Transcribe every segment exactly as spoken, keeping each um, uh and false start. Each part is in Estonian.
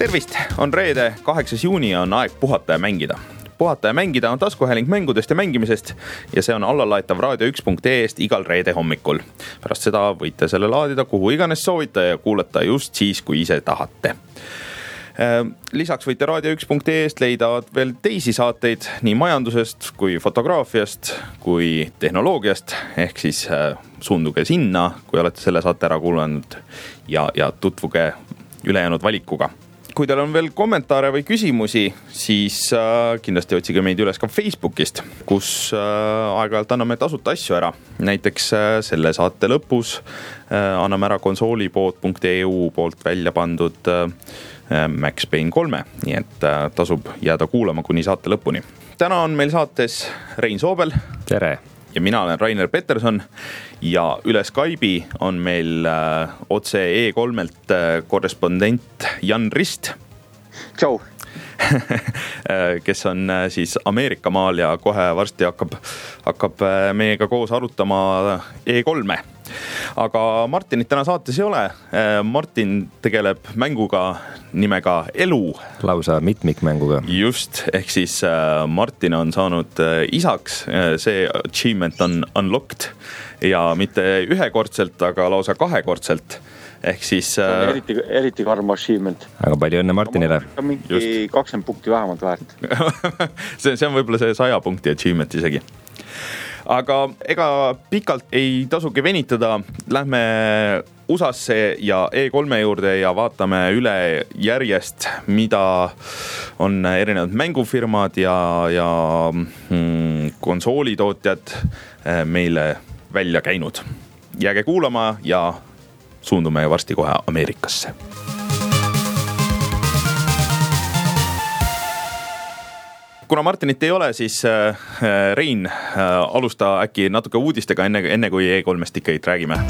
Tervist! On reede, kaheksas juuni on aeg puhata ja mängida. Puhata ja mängida on taskuhääling mängudest ja mängimisest ja see on allalaetav raadio üks punkt ee eest igal reede hommikul. Pärast seda võite selle laadida kuhu iganes soovita ja kuulata just siis, kui ise tahate. Lisaks võite raadio üks punkt ee eest leida veel teisi saateid nii majandusest kui fotograafiast kui tehnoloogiast, ehk siis suunduge sinna, kui olete selle saate ära kuulanud ja, ja tutvuge ülejäänud valikuga. Kui teil on veel kommentaare või küsimusi, siis äh, kindlasti otsige meid üles ka Facebookist, kus äh, aeg-ajalt anname tasuta asju ära. Näiteks äh, selle saate lõpus äh, anname ära konsoolipood punkt e u poolt välja pandud äh, Max Payne kolme, nii et äh, tasub jääda kuulama kuni saate lõpuni. Täna on meil saates Rein Soobel. Tere! Ja mina olen Rainer Peterson ja üle Skype'i on meil äh, otse E kolmelt äh, korrespondent Jan Rist. Tšau! kes on äh, siis Ameerika maal ja kohe varsti hakkab, hakkab äh, meiega koos arutama E kolme. Aga Martinit täna saates ei ole. Äh, Martin tegeleb mänguga nimega Elu. Lausa mitmikmänguga. Just, ehk siis äh, Martin on saanud äh, isaks. Äh, see achievement on unlocked ja mitte ühekordselt, aga lausa kahekordselt. Ehk siis äh, eriti, eriti karm achievement. Aga palju õnne Martinile. Mingi kakskümmend punkti vähemalt väärt. see, see on võib-olla see saja punkti achievement isegi. Aga ega pikalt ei tasugi venitada. Lähme U S A-sse ja E kolme juurde ja vaatame üle järjest, mida on erinevad mängufirmad ja, ja mm, konsoolitootjad meile välja käinud. Jääge kuulama ja suundume varsti kohe Ameerikasse. Kuna Martinit ei ole, siis Rein, alusta äkki natuke uudistega enne, enne kui E kolmest ikka räägime.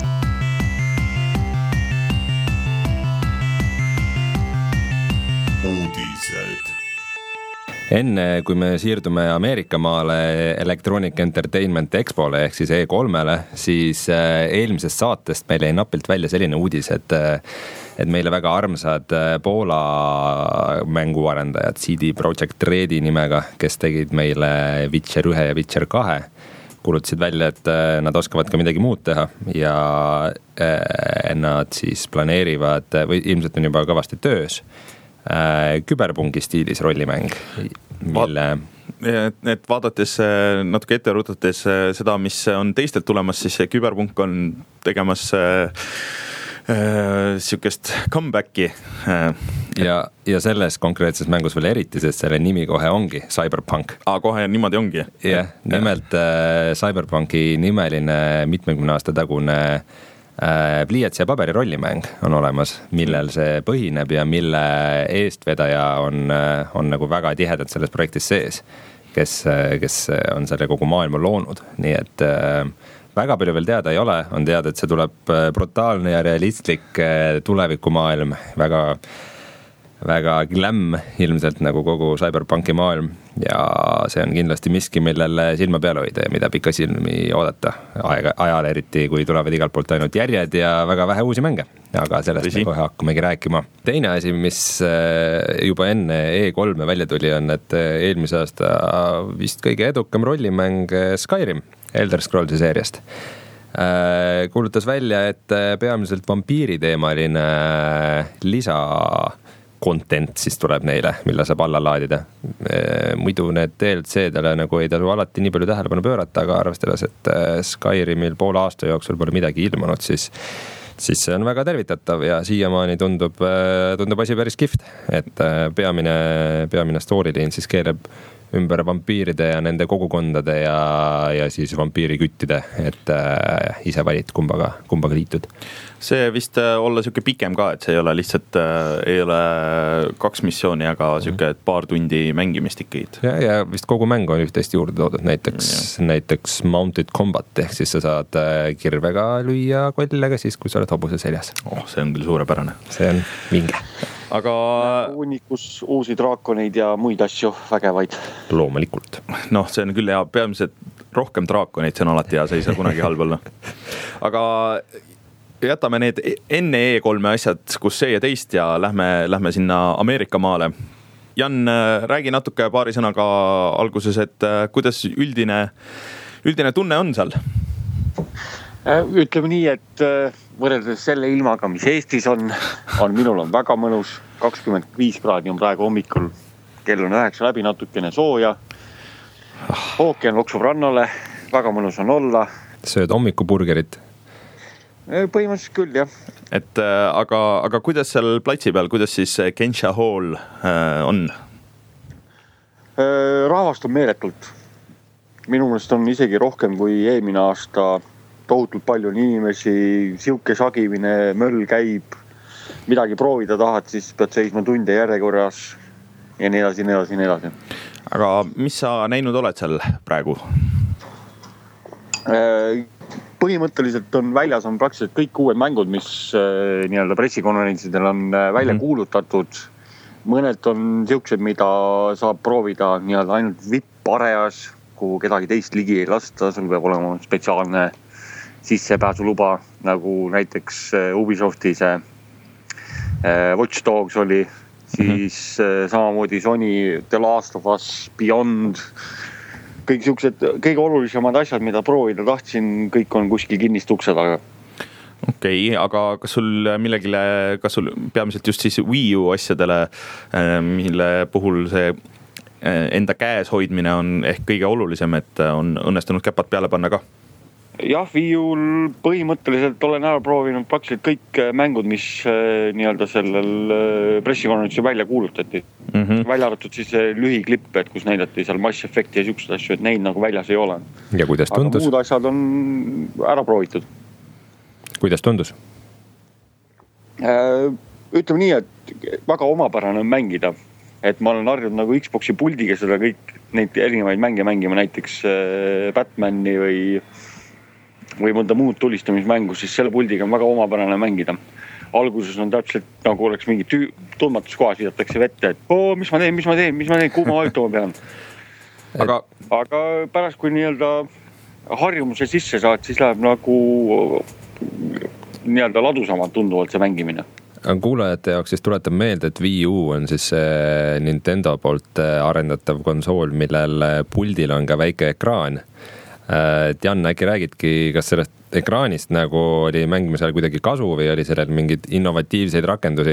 Uudised. Enne kui me siirdume Ameerika maale Electronic Entertainment Expole ehk siis E kolmele, siis eelmisest saatest meil jäi napilt välja selline uudis, et et meile väga armsad Poola mänguarendajad C D Projekt Redi nimega, kes tegid meile Witcher üks ja Witcher kaks, kuulutasid välja, et nad oskavad ka midagi muud teha ja nad siis planeerivad, või ilmselt on juba kõvasti töös, küberpungi stiilis rollimäng, mille... Et vaadates natuke ette rutates seda, mis on teistelt tulemas, siis küberpunk on tegemas siukest comebacki. Ja, ja selles konkreetses mängus veel eriti, sest selle nimi kohe ongi Cyberpunk. Aa, kohe niimoodi ongi. Ja, nimelt äh, Cyberpunki nimeline mitmekümne aasta tagune äh, pliiats ja paberi rollimäng on olemas, millel see põhineb ja mille eestvedaja on, on nagu väga tihedalt selles projektis sees, kes, kes on selle kogu maailma loonud. Nii et äh, väga palju veel teada ei ole, on teada, et see tuleb brutaalne ja realistlik tulevikumaailm, väga, väga glam ilmselt nagu kogu Cyberpunki maailm ja see on kindlasti miski, millele silma peale hoida ja mida pika silmi oodata aega, ajal eriti, kui tulevad igalt poolt ainult järjed ja väga vähe uusi mänge, aga sellest me kohe hakkamegi rääkima. Teine asi, mis juba enne E kolme välja tuli, on, et eelmise aasta vist kõige edukam rollimäng Skyrim Elder Scrollsi seeriast kuulutas välja, et peamiselt vampiiriteemaline lisa content siis tuleb neile, mille saab alla laadida. Muidu need D L C-dele nagu ei tasu alati nii palju tähelepanu pöörata, aga arvestades, et Skyrimil poole aasta jooksul pole midagi ilmunud, siis siis see on väga tervitatav ja siiamaani tundub, tundub asi päris kihvt, et peamine, peamine storyline siis keeleb ümber vampiiride ja nende kogukondade ja, ja siis vampiiriküttide, et äh, ise valit kumbaga, kumbaga liitud. See vist olla siuke pikem ka, et see ei ole lihtsalt, äh, ei ole kaks missiooni, aga siuke paar tundi mängimist ikkagi. Ja, ja vist kogu mäng on üht-teist juurde toodud, näiteks, näiteks Mounted Combat, ehk siis sa saad kirvega lüüa kollega siis, kui sa oled hobuse seljas. Oh, see on küll suurepärane. See on vinge. Aga unikus uusi draakoneid ja muid asju vägevaid. Loomulikult. Noh, see on küll hea, peamiselt rohkem draakoneid, see on alati hea, see ei saa kunagi halb olla. Aga jätame need enne E kolme asjad, kus see ja teist ja lähme, lähme sinna Ameerika maale. Jan, räägi natuke paari sõnaga alguses, et kuidas üldine, üldine tunne on seal? Ütleme nii, et võrreldes selle ilmaga, mis Eestis on, on minul on väga mõnus. kakskümmend viis kraadi on praegu hommikul, kell on üheksa läbi, natukene sooja. Ookean loksub rannale, väga mõnus on olla. Sööd hommikuburgerit? Põhimõtteliselt küll, jah. Et, aga, aga kuidas seal platsi peal, kuidas siis Kensha Hall on? Rahvast on meeletult. Minu mõelest on isegi rohkem kui eelmine aasta, tohutult palju inimesi, siuke sagimine, möll käib, midagi proovida tahad, siis pead seisma tunde järjekorras ja nii edasi, nii edasi, nii edasi. Aga mis sa näinud oled seal praegu? Põhimõtteliselt on väljas on praktiliselt kõik uued mängud, mis äh, nii-öelda pressikonverentsidel on äh, välja mm. kuulutatud. Mõned on siuksed, mida saab proovida nii-öelda ainult V I P-areas, kuhu kedagi teist ligi ei lasta. Sul peab olema spetsiaalne sissepääsuluba, nagu näiteks äh, Ubisofti see äh, Watch Dogs oli, siis äh, samamoodi Sony The Last of Us Beyond. Kõik siuksed kõige olulisemad asjad, mida proovida tahtsin, kõik on kuskil kinnist ukse taga. Okei, okay, aga kas sul millegile, kas sul peamiselt just siis Wii U asjadele, mille puhul see enda käes hoidmine on ehk kõige olulisem, et on õnnestunud käpad peale panna ka? Jah, Wii U-l põhimõtteliselt olen ära proovinud praktiliselt kõik mängud, mis nii-öelda sellel pressikonverentsil välja kuulutati. Mm -hmm. Välja arvatud siis lühiklipp, et kus näidati seal Mass Effecti ja siuksed asju, et neid nagu väljas ei ole. Ja kuidas tundus? Aga muud asjad on ära proovitud. Kuidas tundus? Ütleme nii, et väga omapärane on mängida. Et ma olen harjunud nagu Xboxi puldiga seda kõik neid erinevaid mänge mängima, näiteks Batmani või või mõnda muud tulistamismängu, siis selle puldiga on väga omapärane mängida. Alguses on täpselt nagu oleks mingi tüü, tundmatus kohas vidatakse vette, et oo, mis ma teen, mis ma teen, mis ma teen, kuhu ma vajutama pean. Aga, aga pärast, kui nii-öelda harjumuse sisse saad, siis läheb nagu nii-öelda ladusamalt tunduvalt see mängimine. Kuulajate jaoks siis tuletab meelde, et Wii U on siis Nintendo poolt arendatav konsool, millel puldil on ka väike ekraan. Jan, äkki räägidki, kas sellest ekraanist nagu oli mängimisel kuidagi kasu või oli sellel mingid innovatiivseid rakendusi?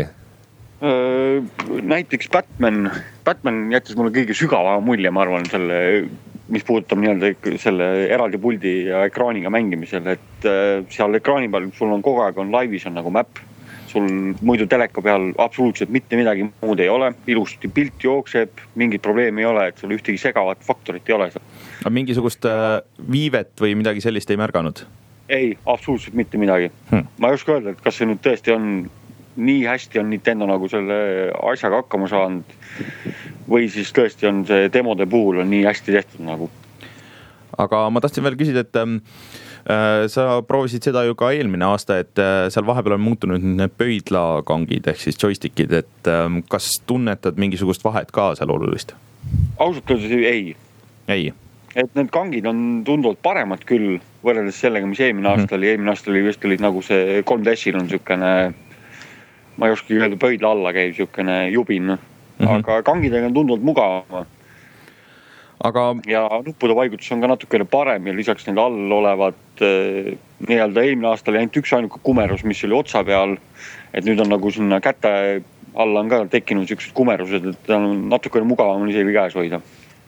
Näiteks Batman, Batman jättis mulle kõige sügava mulje, ma arvan, selle, mis puudutab nii-öelda selle eraldi puldi ja ekraaniga mängimisel, et seal ekraani peal sul on kogu aeg on laivis on nagu map, sul muidu teleka peal absoluutselt mitte midagi muud ei ole, ilusti pilt jookseb, mingit probleemi ei ole, et sul ühtegi segavat faktorit ei ole. Aga mingisugust viivet või midagi sellist ei märganud? Ei, absoluutselt mitte midagi. Hmm. Ma ei oska öelda, et kas see nüüd tõesti on nii hästi on Nintendo nagu selle asjaga hakkama saanud või siis tõesti on see demode puhul on nii hästi tehtud nagu. Aga ma tahtsin veel küsida, et äh, sa proovisid seda ju ka eelmine aasta, et äh, seal vahepeal on muutunud need pöidlakangid ehk siis joystickid, et äh, kas tunnetad mingisugust vahet ka seal olulist? Ausalt öeldes ei. Ei. Et need kangid on tunduvalt paremad küll võrreldes sellega, mis eelmine aasta oli. Eelmine aasta oli vist olid nagu see kolm D S-il on siukene, ma ei oska öelda, pöidla alla käib siukene jubin. Mm-hmm. Aga kangidega on tunduvalt mugavama. Aga... Ja nuppude vaigutus on ka natukene parem ja lisaks need all olevad nii-öelda eelmine aasta oli ainult üks ainuke kumerus, mis oli otsa peal. Et nüüd on nagu sinna käte alla on ka tekkinud siuksed kumerused, et on natukene mugavam on isegi käes hoida.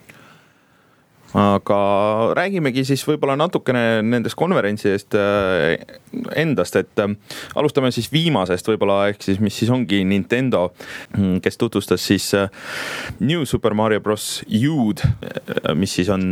Aga räägimegi siis võib-olla natukene nendest konverentsidest endast, et alustame siis viimasest võib-olla, ehk siis mis siis ongi Nintendo, kes tutvustas siis New Super Mario Bros. U-d, mis siis on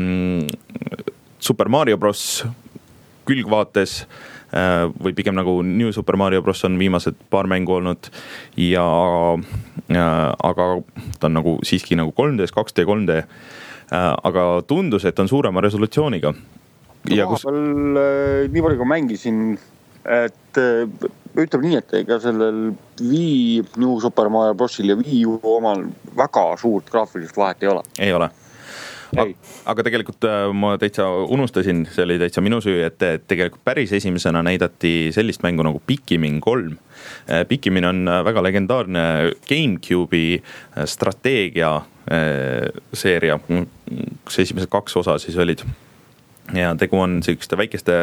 Super Mario Bros. Külgvaates või pigem nagu New Super Mario Bros. On viimased paar mängu olnud ja, ja aga ta on nagu siiski nagu kolm D, kaks D, kolm D, aga tundus, et on suurema resolutsiooniga. Ja kus... Vahepeal nii palju kui mängisin, et ütleb nii, et ega sellel Wii New Super Mario Brosil ja Wii U omal väga suurt graafilist vahet ei ole. Ei ole. aga tegelikult ma täitsa unustasin, see oli täitsa minu süü, et tegelikult päris esimesena näidati sellist mängu nagu Pikmin kolm. Pikmin on väga legendaarne GameCube'i strateegia seeria, kus esimesed kaks osa siis olid. Ja tegu on selliste väikeste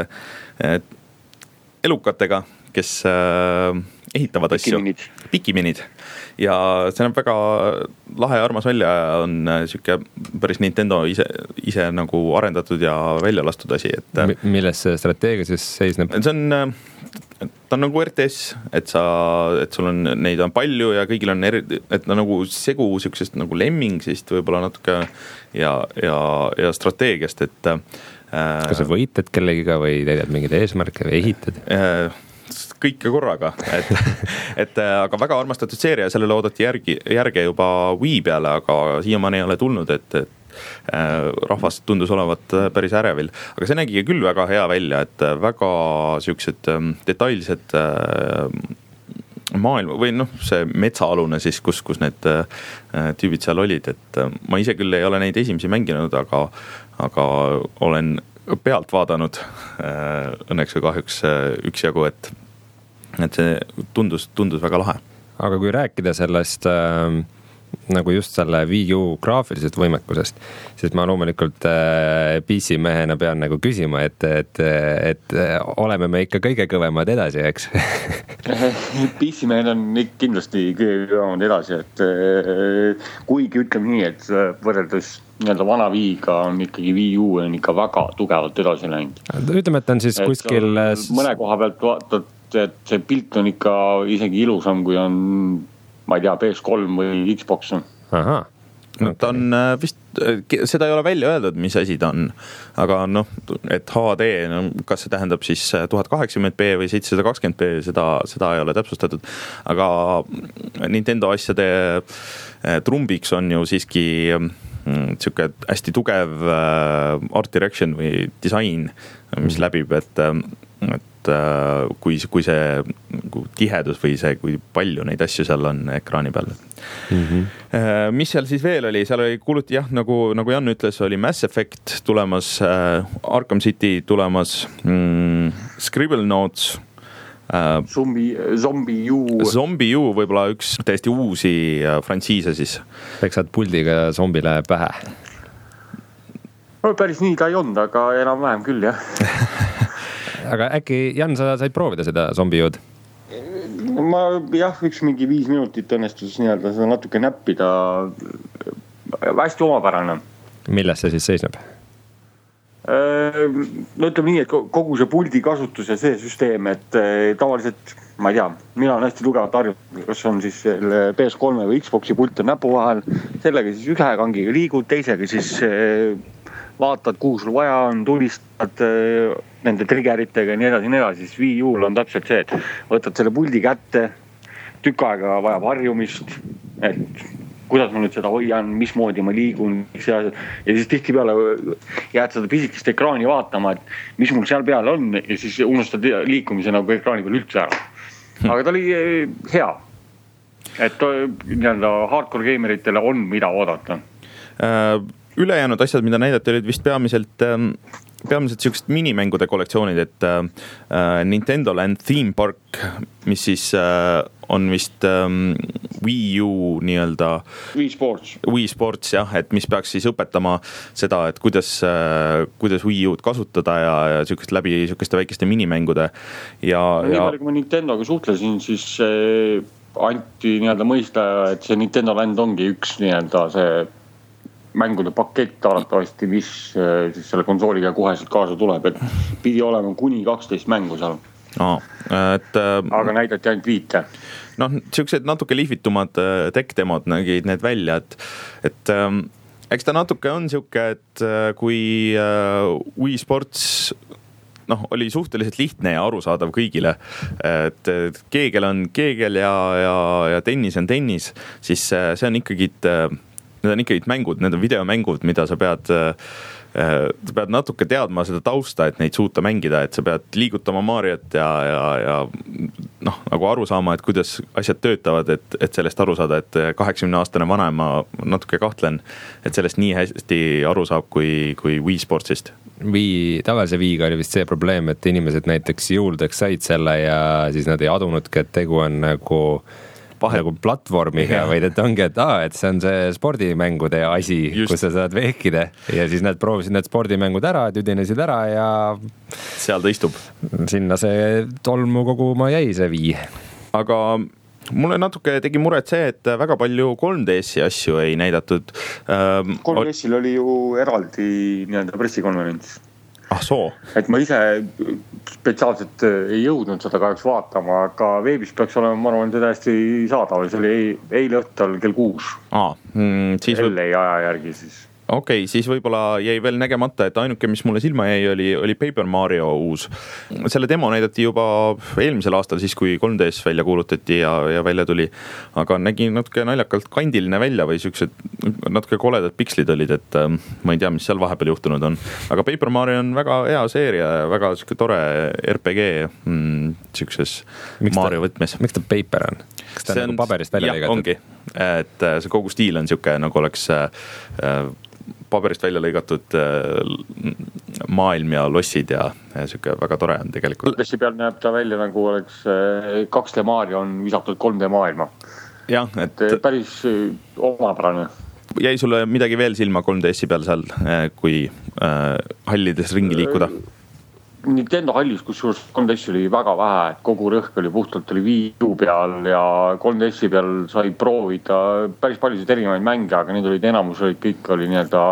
elukatega, kes ehitavad asju. Pikiminid. Pikiminid. Ja see on väga lahe ja armas välja, on siuke päris Nintendo ise, ise nagu arendatud ja välja lastud asi. Et, M- milles see strateegia siis seisneb? See on, ta on nagu R T S, et, sa, et sul on, neid on palju ja kõigil on, eri, et ta nagu segu siuksest nagu lemmingsist võib-olla natuke ja, ja, ja strateegiast, et kas sa võitled kellegiga või teedad mingeid eesmärke või ehitad? Kõike korraga, et, et aga väga armastatud seeria, sellele oodati järgi, järge juba Wii peale, aga siiamaani ei ole tulnud, et, et rahvas tundus olevat päris ärevil. Aga see nägi küll väga hea välja, et väga siuksed detailsed maailma või noh, see metsaalune siis, kus, kus need tüübid seal olid, et ma ise küll ei ole neid esimesi mänginud, aga, aga olen pealt vaadanud õnneks või kahjuks üksjagu, et, et see tundus, tundus väga lahe. Aga kui rääkida sellest äh, nagu just selle Wii U graafilisest võimekusest, siis ma loomulikult äh, P C mehena pean nagu küsima, et, et, et oleme me ikka kõige kõvemad edasi, eks? P C mehel on kindlasti kõige kõvemad edasi, et kuigi ütleme nii, et võrreldes nii-öelda vana Wii'ga on ikkagi Wii U on ikka väga tugevalt edasi läinud. Ütleme, et on siis et kuskil... Mõne koha pealt vaatad, et see pilt on ikka isegi ilusam, kui on, ma ei tea, P S kolm või Xbox. Aha. No, ta on vist, seda ei ole välja öeldud, mis asi ta on, aga noh, et H D, no, kas see tähendab siis tuhat kaheksakümmend p või seitsesada kakskümmend p, seda, seda ei ole täpsustatud, aga Nintendo asjade trumbiks on ju siiski siuke hästi tugev art direction või disain, mis läbib, et, et kui, kui see tihedus või see, kui palju neid asju seal on ekraani peal. Mm-hmm. Mis seal siis veel oli? Seal oli kuuluti jah, nagu, nagu Jan ütles, oli Mass Effect tulemas, Arkham City tulemas, mm, Scribble Notes, Zombie, Zombie U. Zombie U võib-olla üks täiesti uusi frantsiise siis. Eks saad puldiga zombile pähe? No, päris nii ta ei olnud, aga enam vähem küll, jah. Aga äkki, Jan, sa said proovida seda Zombie U-d? Ma jah, üks mingi viis minutit õnnestus nii-öelda seda natuke näppida. Hästi omapärane. Milles see siis seisneb? No ütleme nii, et kogu see puldi kasutus ja see süsteem, et tavaliselt, ma ei tea, mina olen hästi tugevalt harjunud, kas on siis P S kolm või Xboxi pult on näpu vahel, sellega siis ühe kangiga liigud, teisega siis vaatad, kuhu sul vaja on, tulistad nende triggeritega ja nii edasi, nii edasi, siis Wii U'l on täpselt see, et võtad selle puldi kätte, tükk aega vajab harjumist, et kuidas ma nüüd seda hoian, mismoodi ma liigun ja siis tihtipeale jääd seda pisikest ekraani vaatama, et mis mul seal peal on ja siis unustad liikumise nagu ekraani peal üldse ära. Aga ta oli hea, et nii-öelda hardcore gameritele on mida oodata. Ülejäänud asjad, mida näidati, olid vist peamiselt peamiselt siuksed minimängude kollektsioonid, et äh, Nintendo Land Theme Park, mis siis äh, on vist ähm, Wii U nii-öelda Wii Sports. Wii Sports, jah, et mis peaks siis õpetama seda, et kuidas, äh, kuidas Wii U'd kasutada ja, ja siukest läbi siukeste väikeste minimängude. Ja, no, nii palju, kui ma Nintendoga suhtlesin, siis äh, anti nii-öelda mõista, et see Nintendo Land ongi üks nii-öelda see mängude pakett arvatavasti, mis siis selle konsooliga koheselt kaasa tuleb, et pidi olema kuni kaksteist mängu seal. Aa, et, aga näidati ainult viite. Noh, siuksed natuke lihvitumad tech-demod nägid need välja, et, et eks ta natuke on siuke, et kui Wii Sports noh, oli suhteliselt lihtne ja arusaadav kõigile, et keegel on keegel ja, ja, ja tennis on tennis, siis see on ikkagi Need on ikkagi mängud, need on videomängud, mida sa pead sa pead natuke teadma seda tausta, et neid suuta mängida, et sa pead liigutama Mariot ja, ja, ja noh, nagu aru saama, et kuidas asjad töötavad, et, et sellest aru saada, et kaheksakümne aastane vanaema natuke kahtlen, et sellest nii hästi aru saab kui, kui Wii Sportsist. Wii, tavalise Wiiga oli vist see probleem, et inimesed näiteks juurdeks said selle ja siis nad ei adunudki, et tegu on nagu Vahe. nagu platvormiga, ja. vaid et ongi, et aa, et see on see spordimängude asi, Just. kus sa saad vehkida ja siis nad proovisid need spordimängud ära, tüdinesid ära ja seal ta istub. Sinna see tolmu koguma jäi see Wii. Aga mulle natuke tegi muret see, et väga palju kolm D S-i asju ei näidatud. kolm D S-il oli ju eraldi nii-öelda pressikonverents. Ah soo. Et ma ise spetsiaalselt ei jõudnud seda kahjuks vaatama, aga veebis peaks olema, ma arvan, see täiesti saadav. See oli eile õhtul kell kuus. Aa, mm, siis L A aja järgi siis. Okei, okay, siis võib-olla jäi veel nägemata, et ainuke, mis mulle silma jäi, oli, oli Paper Mario uus. Selle demo näidati juba eelmisel aastal, siis kui kolm D S välja kuulutati ja, ja välja tuli. Aga nägi natuke naljakalt kandiline välja või siuksed natuke koledad pikslid olid, et äh, ma ei tea, mis seal vahepeal juhtunud on. Aga Paper Mario on väga hea seeria ja väga siuke tore R P G mm, siukses miks Mario ta, võtmes. Miks ta Paper on? Kas ta see on nagu paberist välja lõigatud? Ongi, et see kogu stiil on siuke nagu oleks äh, paberist välja lõigatud maailm ja lossid ja, ja siuke väga tore on tegelikult. Tõesti peal näeb ta välja nagu oleks kaks D Mario on visatud kolm D maailma. Jah, et, et päris omapärane. Jäi sulle midagi veel silma kolm D S-i peal seal, kui äh, hallides ringi liikuda? Nintendo hallis, kus juures kolm D S oli väga vähe, et kogu rõhk oli puhtalt oli Wii U peal ja kolm D S peal sai proovida päris paljusid erinevaid mänge, aga need olid enamus olid kõik oli nii-öelda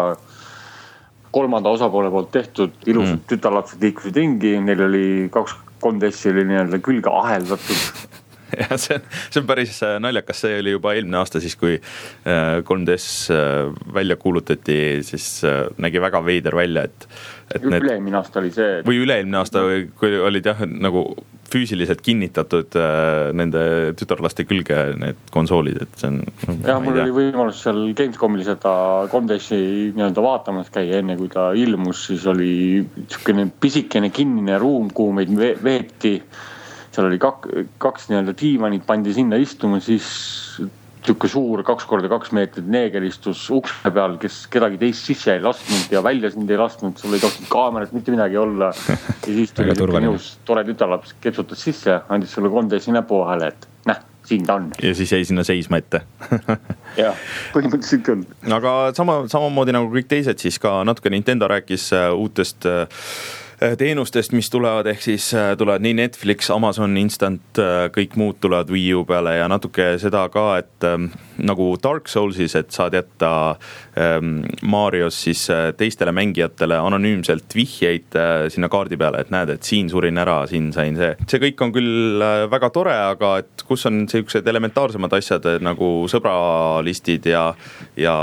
kolmanda osapoole poolt tehtud, ilusad mm. tütarlapsed liikusid ringi, neil oli kaks kolm D S oli nii-öelda külge aheldatud. Ja see, see on päris naljakas, see oli juba eelmine aasta siis, kui kolm D S välja kuulutati, siis nägi väga veider välja, et, et need... Üle-eelmine aasta oli see. Või üle-eelmine aasta, kui olid jah, nagu füüsiliselt kinnitatud nende tütarlaste külge need konsoolid, et see on... Jah, mul oli võimalus seal Gamescomil seda kolm D S-i nii-öelda vaatamas käia, enne kui ta ilmus, siis oli niisugune pisikene kinnine ruum, kuhu meid veeti. Seal oli kak, kaks nii-öelda diivanit pandi sinna istuma, siis tükk suur kaks korda kaks meetrit neegelistus ukse peal, kes kedagi teist sisse ei lasknud ja välja sind ei lasknud, sul ei tohtinud kaamerat mitte midagi olla. Ja siis tuli nõus tore tütarlaps, kepsutas sisse, andis sulle kolm D S-i näpu vahele, et näh, siin ta on. Ja siis jäi sinna seisma ette. Jah, põhimõtteliselt küll. Aga sama, samamoodi nagu kõik teised, siis ka natuke Nintendo rääkis uutest teenustest, mis tulevad, ehk siis tulevad nii Netflix, Amazon Instant, kõik muud tulevad Wii U peale ja natuke seda ka, et ähm, nagu Dark Soulsis, et saad jätta ähm, Marios siis teistele mängijatele anonüümselt vihjeid äh, sinna kaardi peale, et näed, et siin surin ära, siin sain see. See kõik on küll väga tore, aga et kus on sellised elementaarsemad asjad nagu sõbralistid ja, ja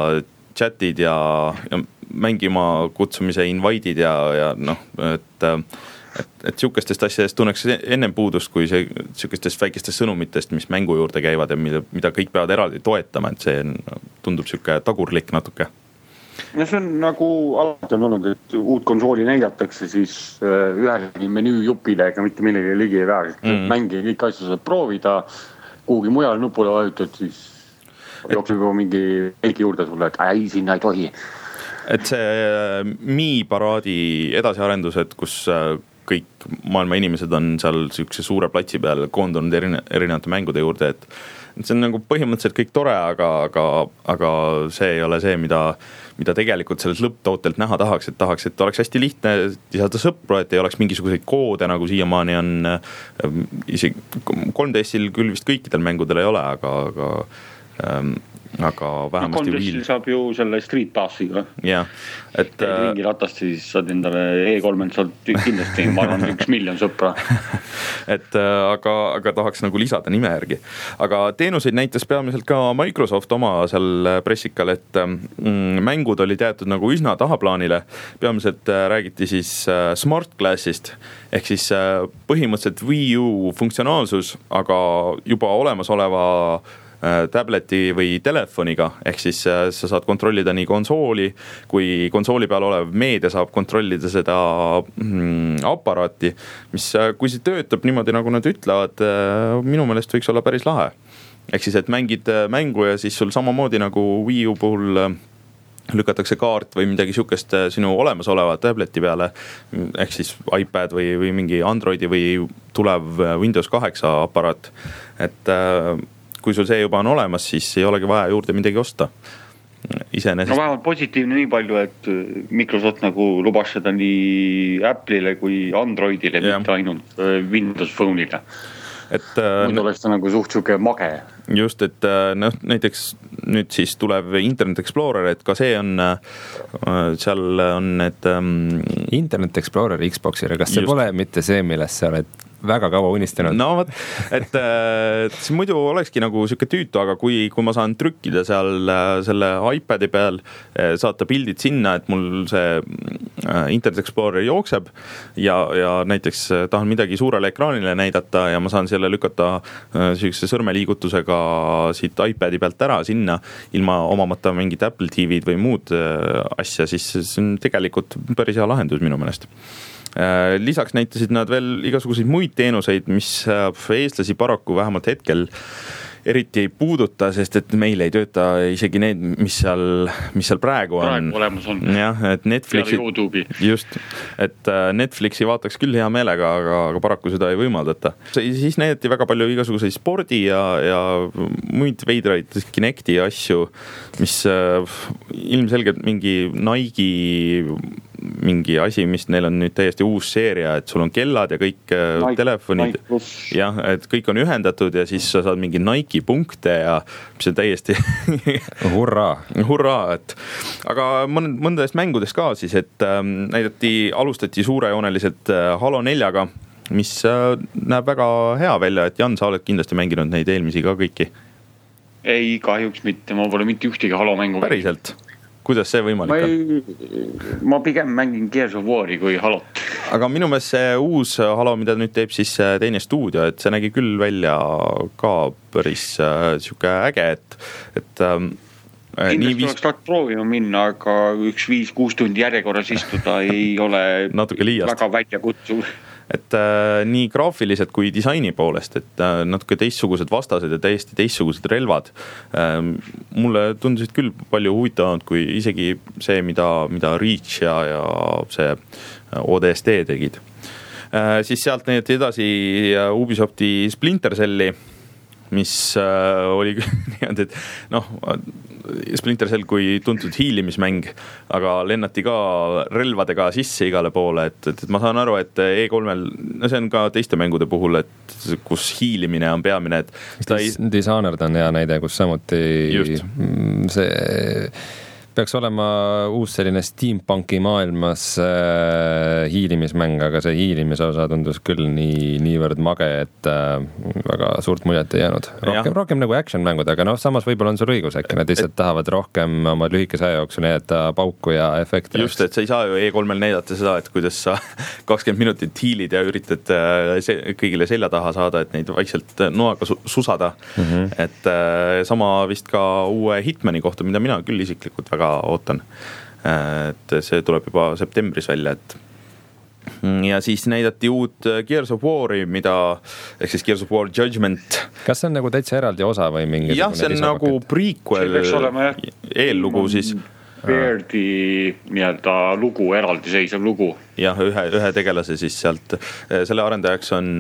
chatid ja, ja mängima kutsumise invite'id ja, ja noh, et, et, et siukestest asjadest tunneks ennem puudust kui see siukestest väikestest sõnumitest, mis mängu juurde käivad ja mida, mida kõik peavad eraldi toetama, et see tundub siuke tagurlik natuke. No see on nagu alati on olnud, et uut konsooli näidatakse siis ühelegi menüü jupile ega mitte millegi ligi ei väär. Mm. Mängi kõik asju saad proovida, kuhugi mujal nupule vajutad, siis jookseb juba mingi veiki juurde sulle, et ei, sinna ei tohi. Et see Mii paraadi edasiarendused, kus kõik maailma inimesed on seal siukse suure platsi peal koondunud erinevate mängude juurde, et see on nagu põhimõtteliselt kõik tore, aga, aga, aga see ei ole see, mida, mida tegelikult selles lõpptootelt näha tahaks, et tahaks, et oleks hästi lihtne lisada sõpru, et ei oleks mingisuguseid koode, nagu siiamaani on isegi kolm D S-il küll vist kõikidel mängudel ei ole, aga, aga ähm, aga vähemasti no, kolm D S-il saab ju selle Street Passiga. Jah, et ringi ratast, siis saad endale E kolm-nt saad kindlasti, ma arvan, üks miljon sõpra. et aga, aga tahaks nagu lisada nime järgi. Aga teenuseid näitas peamiselt ka Microsoft oma seal pressikal, et mm, mängud olid jäetud nagu üsna tahaplaanile. Peamiselt räägiti siis Smart Glassist, ehk siis põhimõtteliselt Wii U funktsionaalsus, aga juba olemasoleva tableti või telefoniga, ehk siis sa saad kontrollida nii konsooli, kui konsooli peal olev meedia saab kontrollida seda mm, aparaati, mis kui see töötab niimoodi, nagu nad ütlevad, minu meelest võiks olla päris lahe. Ehk siis, et mängid mängu ja siis sul samamoodi nagu Wii U puhul lükatakse kaart või midagi sihukest sinu olemasoleva tableti peale, ehk siis iPad või, või mingi Androidi või tulev Windows kaheksa aparaat. Et kui sul see juba on olemas, siis ei olegi vaja juurde midagi osta. Iseenesest... No vähemalt positiivne nii palju, et Microsoft nagu lubas seda nii Apple'ile kui Androidile, ja. Mitte ainult Windows Phone'ile. Et, muidu oleks ta nagu suht siuke mage. Just, et noh, näiteks nüüd siis tuleb Internet Explorer, et ka see on, seal on need... Internet Explorer Xboxile, kas see just... pole mitte see, millest sa oled väga kaua unistanud? No võt, et, et see muidu olekski nagu siuke tüütu, aga kui, kui ma saan trükkida seal selle iPadi peal, saata pildid sinna, et mul see Internet Explorer jookseb ja, ja näiteks tahan midagi suurele ekraanile näidata ja ma saan selle lükata siukse sõrmeliigutusega siit iPadi pealt ära sinna, ilma omamata mingit Apple T V-d või muud asja, siis see on tegelikult päris hea lahendus minu meelest. Lisaks näitasid nad veel igasuguseid muid teenuseid, mis eestlasi paraku vähemalt hetkel eriti ei puuduta, sest et meil ei tööta isegi need, mis seal, mis seal praegu on. Praegu olemas on. Jah, et Netflixi, just, et Netflixi vaataks küll hea meelega, aga, aga paraku seda ei võimaldata. Siis näidati väga palju igasuguseid spordi ja, ja muid veidraid Kinecti asju, mis ilmselgelt mingi Nike mingi asi, mis neil on nüüd täiesti uus seeria, et sul on kellad ja kõik Nike, telefonid, Nike jah, et kõik on ühendatud ja siis sa saad mingi Nike punkte ja mis on täiesti hurraa, hurraa, et aga mõnd, mõndadest mängudest ka siis, et ähm, näidati, alustati suurejooneliselt äh, Halo neljaga, mis äh, näeb väga hea välja, et Jan, sa oled kindlasti mänginud neid eelmisi ka kõiki. Ei, kahjuks mitte, ma pole mitte ühtegi Halo mängu. Päriselt? Kuidas see võimalik ma ei, on? Ma pigem mängin Gears of War'i kui Halot. Aga minu meelest see uus Halo, mida nüüd teeb siis teine stuudio, et see nägi küll välja ka päris äh, siuke äge, et, et ähm, kindlasti viis... oleks taht proovima minna, aga üks viis-kuus tundi järjekorras istuda ei ole väga välja kutsuv. Et äh, nii graafiliselt kui disaini poolest, et äh, natuke teistsugused vastased ja täiesti teistsugused relvad. Äh, mulle tundusid küll palju huvitavanud kui isegi see, mida, mida Reach ja, ja see O D S T tegid. Äh, siis sealt näidati edasi Ubisofti Splinter Celli, mis äh, oli niimoodi, et noh, Splinter Cell kui tuntud hiilimismäng, aga lennati ka relvadega sisse igale poole, et, et, et ma saan aru, et E kolmel, no see on ka teiste mängude puhul, et kus hiilimine on peamine, et Dis- ei... Dishonored on hea näide, kus samuti just. See peaks olema uus selline steampunki maailmas äh, hiilimismäng, aga see hiilimise osa tundus küll nii, niivõrd mage, et äh, väga suurt muljet ei jäänud. Rohkem, rohkem nagu action mängud, aga noh, samas võib-olla on sul õigus, äkki nad lihtsalt et, tahavad rohkem oma lühikese aja jooksul näidata pauku ja efekte. Just, et sa ei saa ju E kolmel näidata seda, et kuidas sa kakskümmend minutit hiilid ja üritad äh, se- kõigile selja taha saada, et neid vaikselt noaga su- susada. Mm-hmm. Et äh, sama vist ka uue Hitmani kohta, mida mina küll isiklikult väga ootan, et see tuleb juba septembris välja, et ja siis näidati uut Gears of War'i, mida, ehk siis Gears of War Judgment. Kas see on nagu täitsa eraldi osa või mingi? Jah, see on nagu prequel, eellugu siis. Beardi nii-öelda lugu, eraldiseisev lugu. Jah, ühe, ühe tegelase siis sealt, selle arendajaks on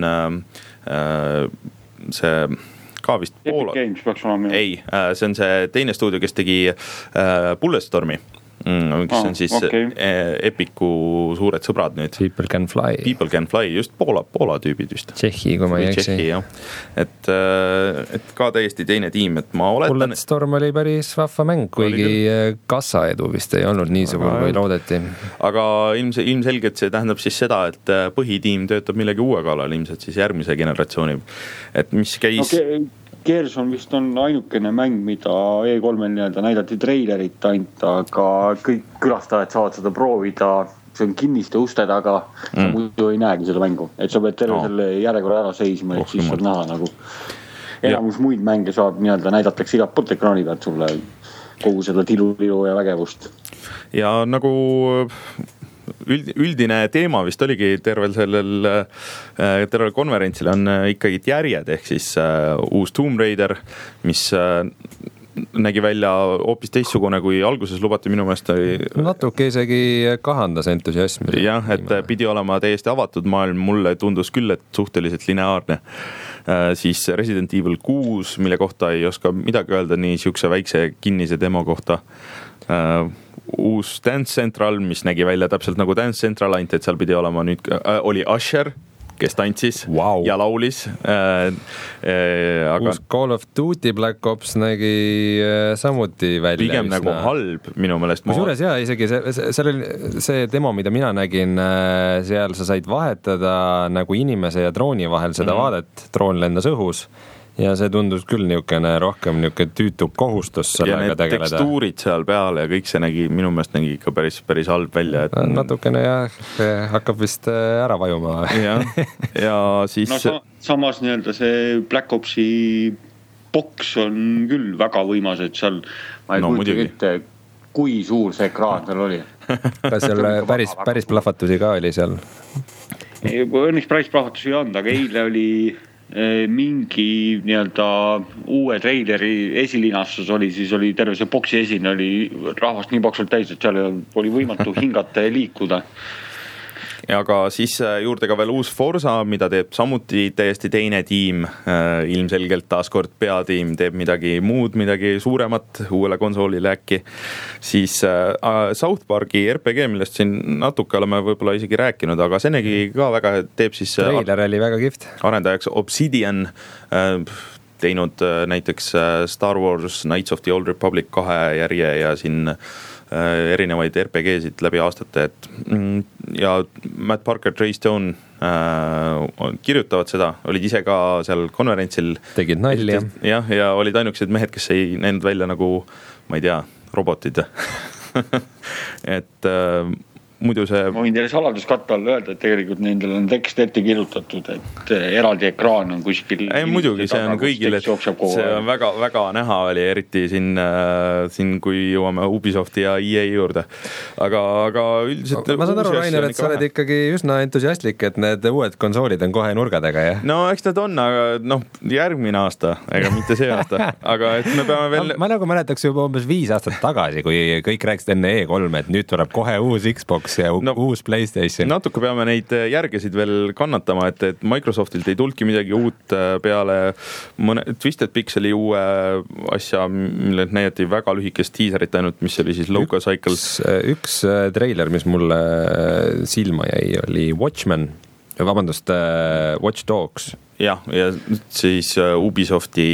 äh, see ka vist Epic Games peaks olema. Ei, see on see teine stuudio, kes tegi äh, Bulletstormi, mm, kes ah, on siis okay. Epicu suured sõbrad nüüd. People Can Fly. People Can Fly, just Poola, Poola tüübid just. Tšehhi, kui ma ei eksi. Et, et ka täiesti teine tiim, et ma oletan... Bulletstorm oli päris vahva mäng, kuigi kassa edu vist ei olnud nii suur, kui loodeti. Aga ilmse, ilmselgelt see tähendab siis seda, et põhitiim töötab millegi uue kallal, ilmselt siis järgmise generatsiooni. Et mis käis... Okay. Gears on vist on ainukene mäng, mida E kolmel nii-öelda näidati treilerit ainult, aga kõik külastajad saavad seda proovida, see on kinniste uste taga, mm. muidu ei näegi seda mängu, et sa pead terve no. selle järjekorra ära seisma, et oh, siis saad näha nagu. enamus muid mänge saab nii-öelda näidatakse igalt poolt ekraani pealt sulle kogu seda tilulilu ja vägevust. Ja nagu üld, üldine teema vist oligi tervel sellel tervel konverentsil on ikkagi järjed ehk siis uh, uus Tomb Raider, mis uh, nägi välja hoopis teistsugune, kui alguses lubati minu meelest. Natuke isegi kahandas entusiasmi. Jah, et pidi olema täiesti avatud maailm, mulle tundus küll, et suhteliselt lineaarne. Siis Resident Evil kuus, mille kohta ei oska midagi öelda nii siukse väikse kinnise demo kohta. Uus Dance Central, mis nägi välja täpselt nagu Dance Central, ainult et seal pidi olema nüüd, äh, oli Usher, kes tantsis wow. ja laulis äh,. Äh, aga uus Call of Duty Black Ops nägi äh, samuti välja. Pigem nagu näha. Halb minu meelest. Kusjuures jah, isegi see, see, see, oli see demo, mida mina nägin, äh, seal sa said vahetada nagu inimese ja drooni vahel seda mm-hmm. vaadet, droon lendas õhus. Ja see tundus küll niukene rohkem niuke tüütu kohustus sellega tegeleda. Ja need tekstuurid seal peal ja kõik see nägi, minu meelest nägi ikka päris, päris halb välja. Et... Natukene jah, hakkab vist ära vajuma. ja, ja siis... No sa, samas nii-öelda see Black Opsi boks on küll väga võimas, et seal ma ei no, kujuta ette, kui suur see ekraan seal oli. Kas seal päris, päris plahvatusi ka oli seal? Õnneks päris plahvatusi ei olnud, aga eile oli... mingi nii-öelda uue treileri esilinastus oli, siis oli terve see boksi esine oli rahvast nii paksult täis, et seal oli võimatu hingata ja liikuda. Aga siis juurde ka veel uus Forza, mida teeb samuti täiesti teine tiim, ilmselgelt taaskord peatiim teeb midagi muud, midagi suuremat uuele konsoolile äkki. Siis South Parki R P G, millest siin natuke oleme võib-olla isegi rääkinud, aga see nägi ka väga teeb siis Trailer oli väga kihvt. Arendajaks Obsidian, teinud näiteks Star Wars Knights of the Old Republic kahe järje ja siin erinevaid R P G-sid läbi aastate, et ja Matt Parker, Trey Stone äh, kirjutavad seda, olid ise ka seal konverentsil. Tegid nalja. Jah, ja olid ainukesed mehed, kes ei näinud välja nagu, ma ei tea, robotid. et äh, muidu see... Ma võin teile saladuskatte all öelda, et tegelikult nendel on tekst ette kirjutatud, et eraldi ekraan on kuskil... Ei, muidugi, see on kõigil, et see on väga, väga näha oli, eriti siin, siin kui jõuame Ubisofti ja E A juurde. Aga, aga üldiselt... Ma saan aru, Rainer, et sa oled ikkagi üsna entusiastlik, et need uued konsoolid on kohe nurgadega, jah? No, eks nad on, aga noh, järgmine aasta, ega mitte see aasta. Aga et me peame veel... Ma, ma nagu mäletaks juba umbes viis aastat tagasi, kui kõik rääksid enne E kolm, et nüüd tuleb kohe uus Xbox ja no, uus PlayStation. Natuke peame neid järgesid veel kannatama, et, et Microsoftilt ei tulki midagi uut peale mõne Twisted Pixeli uue asja, mille näidati väga lühikest teaserit ainult, mis oli siis Loco Cycle. Üks, üks trailer, mis mulle silma jäi, oli Watchmen, vabandust, Watch Dogs. Jah, ja siis Ubisofti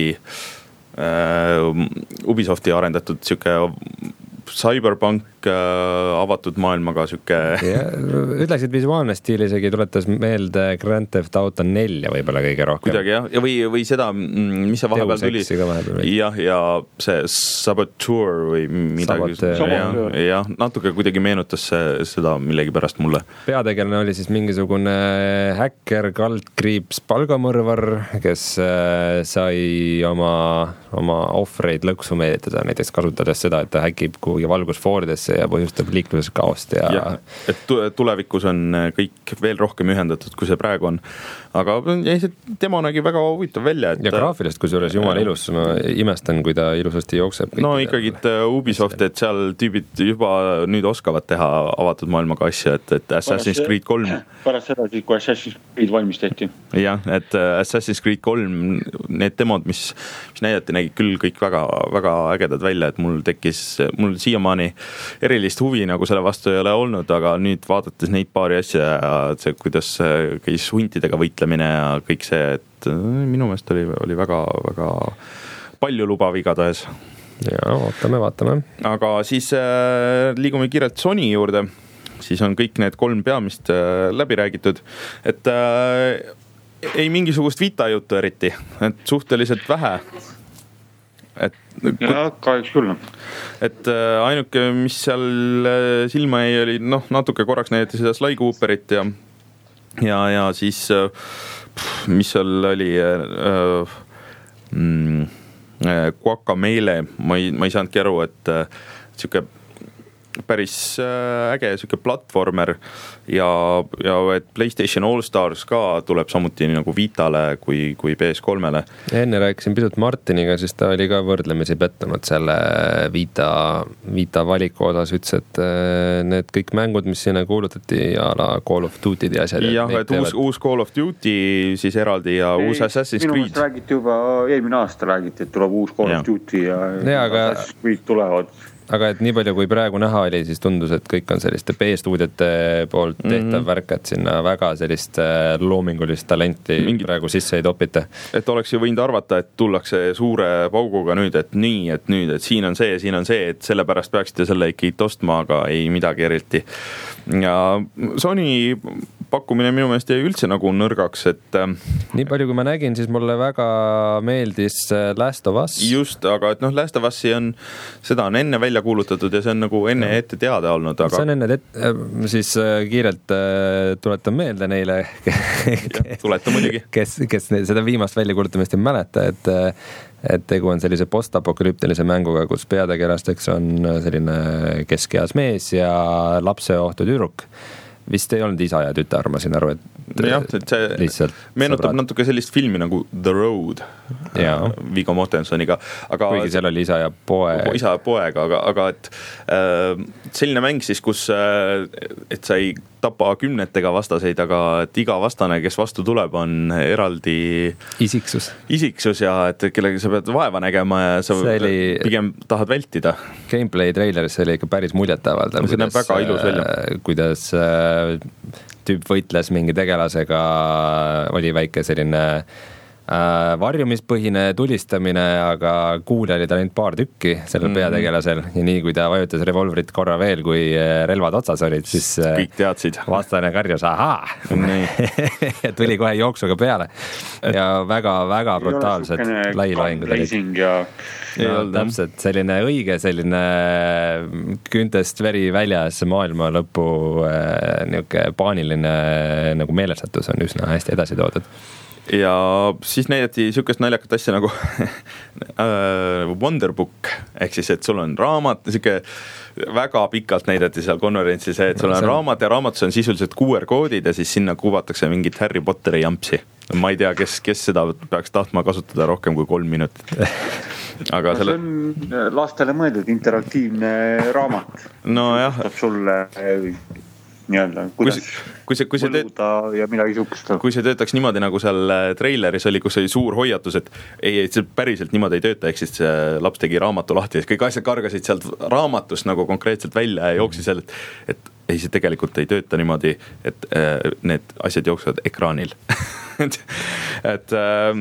uh, Ubisofti arendatud siuke Cyberpunk äh, avatud maailmaga süke... Ja, ütleksid visuaalne stiil isegi tuletas meelde Grand Theft Auto nelja võib-olla kõige rohkem. Kuidagi jah, ja või, või seda, mis see vahepeal tuli. Jah, ja see Saboteur või midagi. Ja, ja natuke kuidagi meenutas see, seda millegi pärast mulle. Peategelane oli siis mingisugune häkker, kaldkriips, palgamõrvar, kes äh, sai oma, oma ohvreid lõksu meelitada, näiteks kasutades seda, et ta häkib kuhugi valgusfooridesse ja põhjustab liikluses kaost. Ja... Ja, et tulevikus on kõik veel rohkem ühendatud, kui see praegu on. Aga see demo nägi väga huvitav välja. Et... Ja graafilist, kui juures jumala ilus, ma imestan, kui ta ilusasti jookseb. No ikkagi Ubisoft, et seal tüübid juba nüüd oskavad teha avatud maailmaga asja, et, et Assassin's Creed kolm. Pärast seda, kui Assassin's Creed valmis tehti. Jah, et Assassin's Creed kolm, need demod, mis, mis näidati, nägi küll kõik väga, väga ägedad välja, et mul tekkis, mul siiamaani erilist huvi nagu selle vastu ei ole olnud, aga nüüd vaadates neid paari asja ja see, kuidas käis huntidega võitlemine ja kõik see, et minu meelest oli, oli väga, väga palju lubav igatahes. Ja, vaatame, vaatame. Aga siis äh, liigume kiirelt Sony juurde, siis on kõik need kolm peamist äh, läbi räägitud, et äh, ei mingisugust Vita juttu eriti, et suhteliselt vähe. Et, ja, kahjuks küll. Et äh, ainuke, mis seal äh, silma ei oli, noh, natuke korraks näidati seda Sly Cooperit ja, ja, ja siis äh, mis seal oli äh, mm, Guacamelee, ma ei, ma ei saanudki aru, et siuke päris äge siuke platvormer ja, ja et PlayStation All Stars ka tuleb samuti nagu Vitale kui, kui P S kolmele. Enne rääkisin pisut Martiniga, siis ta oli ka võrdlemisi pettunud selle Vita, Vita valiku osas, ütles, et need kõik mängud, mis sinna kuulutati a la Call of Duty ja asjad. Jah, et uus, uus Call of Duty siis eraldi ja ei, uus Assassin's Creed. Minu mõttes räägiti juba, eelmine aasta räägiti, et tuleb uus Call ja. of Duty ja, ja aga... Assassin's Creed tulevad. Aga et nii palju, kui praegu näha oli, siis tundus, et kõik on selliste B-stuudiote poolt tehtav mm-hmm. värk, et sinna väga sellist loomingulist talenti Mingi... praegu sisse ei topita. Et oleks ju võinud arvata, et tullakse suure pauguga nüüd, et nii, et nüüd, et siin on see, siin on see, et sellepärast peaksite selle ikka ostma, aga ei midagi eriti. Ja Sony pakkumine minu meelest jäi üldse nagu nõrgaks, et nii palju, kui ma nägin, siis mulle väga meeldis Last of Us. Just, aga et noh, Last of Us'i on, seda on enne välja kuulutatud ja see on nagu enne ette teada olnud. Aga... See on enne ette, siis kiirelt tuletan meelde neile, tuleta muidugi. Kes, kes seda viimast väljakuulutamist ei mäleta, et, et tegu on sellise postapokalüptilise mänguga, kus peategelasteks on selline keskeas mees ja lapseohtu tüdruk. Vist ei olnud isa ja tütar, ma siin aru, et jah, et see meenutab sõbrad. Natuke sellist filmi nagu The Road ja. Viggo Mortensoniga. Aga, kuigi seal oli isa ja poeg. Isa ja poeg, aga, aga et äh, selline mäng siis, kus äh, et sa ei tapa kümnetega vastaseid, aga et iga vastane, kes vastu tuleb, on eraldi isiksus, isiksus ja et kellega sa pead vaeva nägema ja sa oli... pigem tahad vältida. Gameplay traileris oli ikka päris muljetavaldav. See näeb väga ilus välja. Kuidas tüüp võitles mingi tegelasega, oli väike selline äh, varjumispõhine tulistamine, aga kuule oli ta ainult paar tükki sellel mm. peategelasel ja nii kui ta vajutas revolvrit korra veel, kui relvad otsas olid, siis kõik teadsid. Vastane karjus, ahaa ja tuli kohe jooksuga peale ja väga-väga brutaalsed lailaengud olid. Ja... No, täpselt selline õige, selline küntest veri väljas maailma lõpu äh, niuke paaniline nagu meelestatus on üsna hästi edasi toodud. Ja siis näidati siukest naljakat asja nagu Wonderbook, ehk siis, et sul on raamat, siuke väga pikalt näidati seal konverentsil see, et sul on raamat ja raamatus on sisuliselt Q R-koodid ja siis sinna kuvatakse mingit Harry Potteri jampsi. Ma ei tea, kes, kes seda peaks tahtma kasutada rohkem kui kolm minutit. Aga no, selle... See on lastele mõeldud interaktiivne raamat. No jah. Tastab sulle nii-öelda, kuidas kui see, kui see võluda ja midagi sihukest. Kui see töötaks niimoodi, nagu seal treileris oli, kus oli suur hoiatus, et ei, et see päriselt niimoodi ei tööta, ehk siis laps tegi raamatu lahti ja kõik asjad kargasid sealt raamatust nagu konkreetselt välja ja jooksid seal, et, et ei, see tegelikult ei tööta niimoodi, et need asjad jooksevad ekraanil. et, et,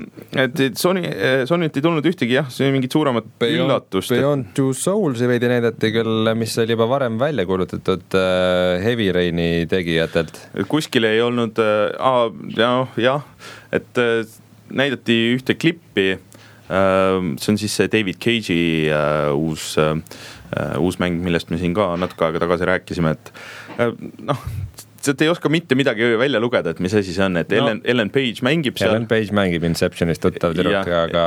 et Sony, Sonyt ei tulnud ühtegi, jah, see on mingit suuremat üllatust. Beyond Two Souls'i veidi näidati küll, mis oli juba varem välja kuulutatud Heavy Raini tegijatelt. Kuskil ei olnud, äh, jah, jah, et äh, näidati ühte klippi, äh, see on siis see David Cage'i äh, uus, äh, uus mäng, millest me siin ka natuke aega tagasi rääkisime, et äh, noh, et ei oska mitte midagi välja lugeda, et mis asi see on, et no, Ellen, Ellen Page mängib seal. Ellen Page mängib Inceptionist tuttav tüdruk, aga,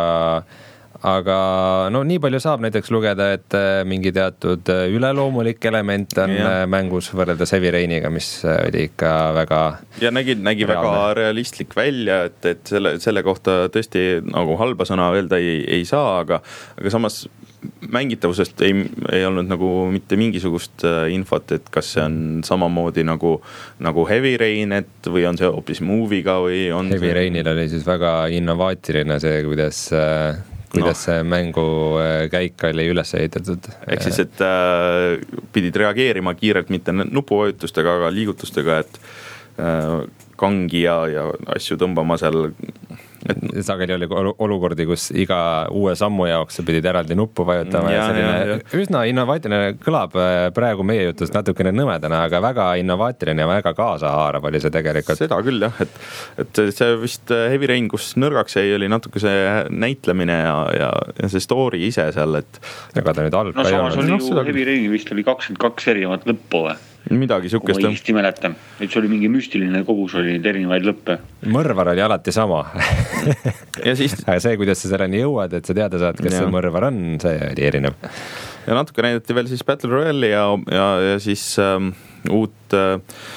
aga no nii palju saab näiteks lugeda, et mingi teatud üleloomulik element on ja. Mängus võrreldes Heavy Rainiga, mis oli ikka väga ja nägi, nägi väga realistlik välja, et, et selle, selle kohta tõesti nagu halba sõna öelda ei, ei saa, aga, aga samas mängitavusest ei, ei olnud nagu mitte mingisugust infot, et kas see on samamoodi nagu, nagu Heavy Rain, et või on see hoopis movie'ga või on Heavy see... Rainil oli siis väga innovaatiline see, kuidas, kuidas no. see mängu käik oli üles ehitatud. Ehk siis, et äh, pidid reageerima kiirelt mitte nupuvajutustega, aga liigutustega, et äh, kangi ja, ja asju tõmbama seal. Et... sageli oli olukordi, kus iga uue sammu jaoks sa pidid eraldi nuppu vajutama ja, ja selline ja, ja. Üsna innovaatiline kõlab praegu meie jutust natukene nõmedana, aga väga innovaatiline ja väga kaasahaarav oli see tegelikult. Seda küll jah, et, et see vist Heavy Rain, kus nõrgaks jäi, oli natuke see näitlemine ja, ja, ja see story ise seal, et aga ta nüüd halb no, ka ei olnud. No, Heavy Rain vist oli kakskümmend kaks erinevat lõppu või? midagi sihukest. Kui ma õigesti mäletan, et see oli mingi müstiline kogus, oli erinevaid lõppe. Mõrvar oli alati sama. ja siis... aga see, kuidas sa selleni jõuad, et sa teada saad, kes ja. see mõrvar on, see oli erinev. Ja natuke näidati veel siis Battle Royale'i ja, ja, ja siis ähm, uut äh,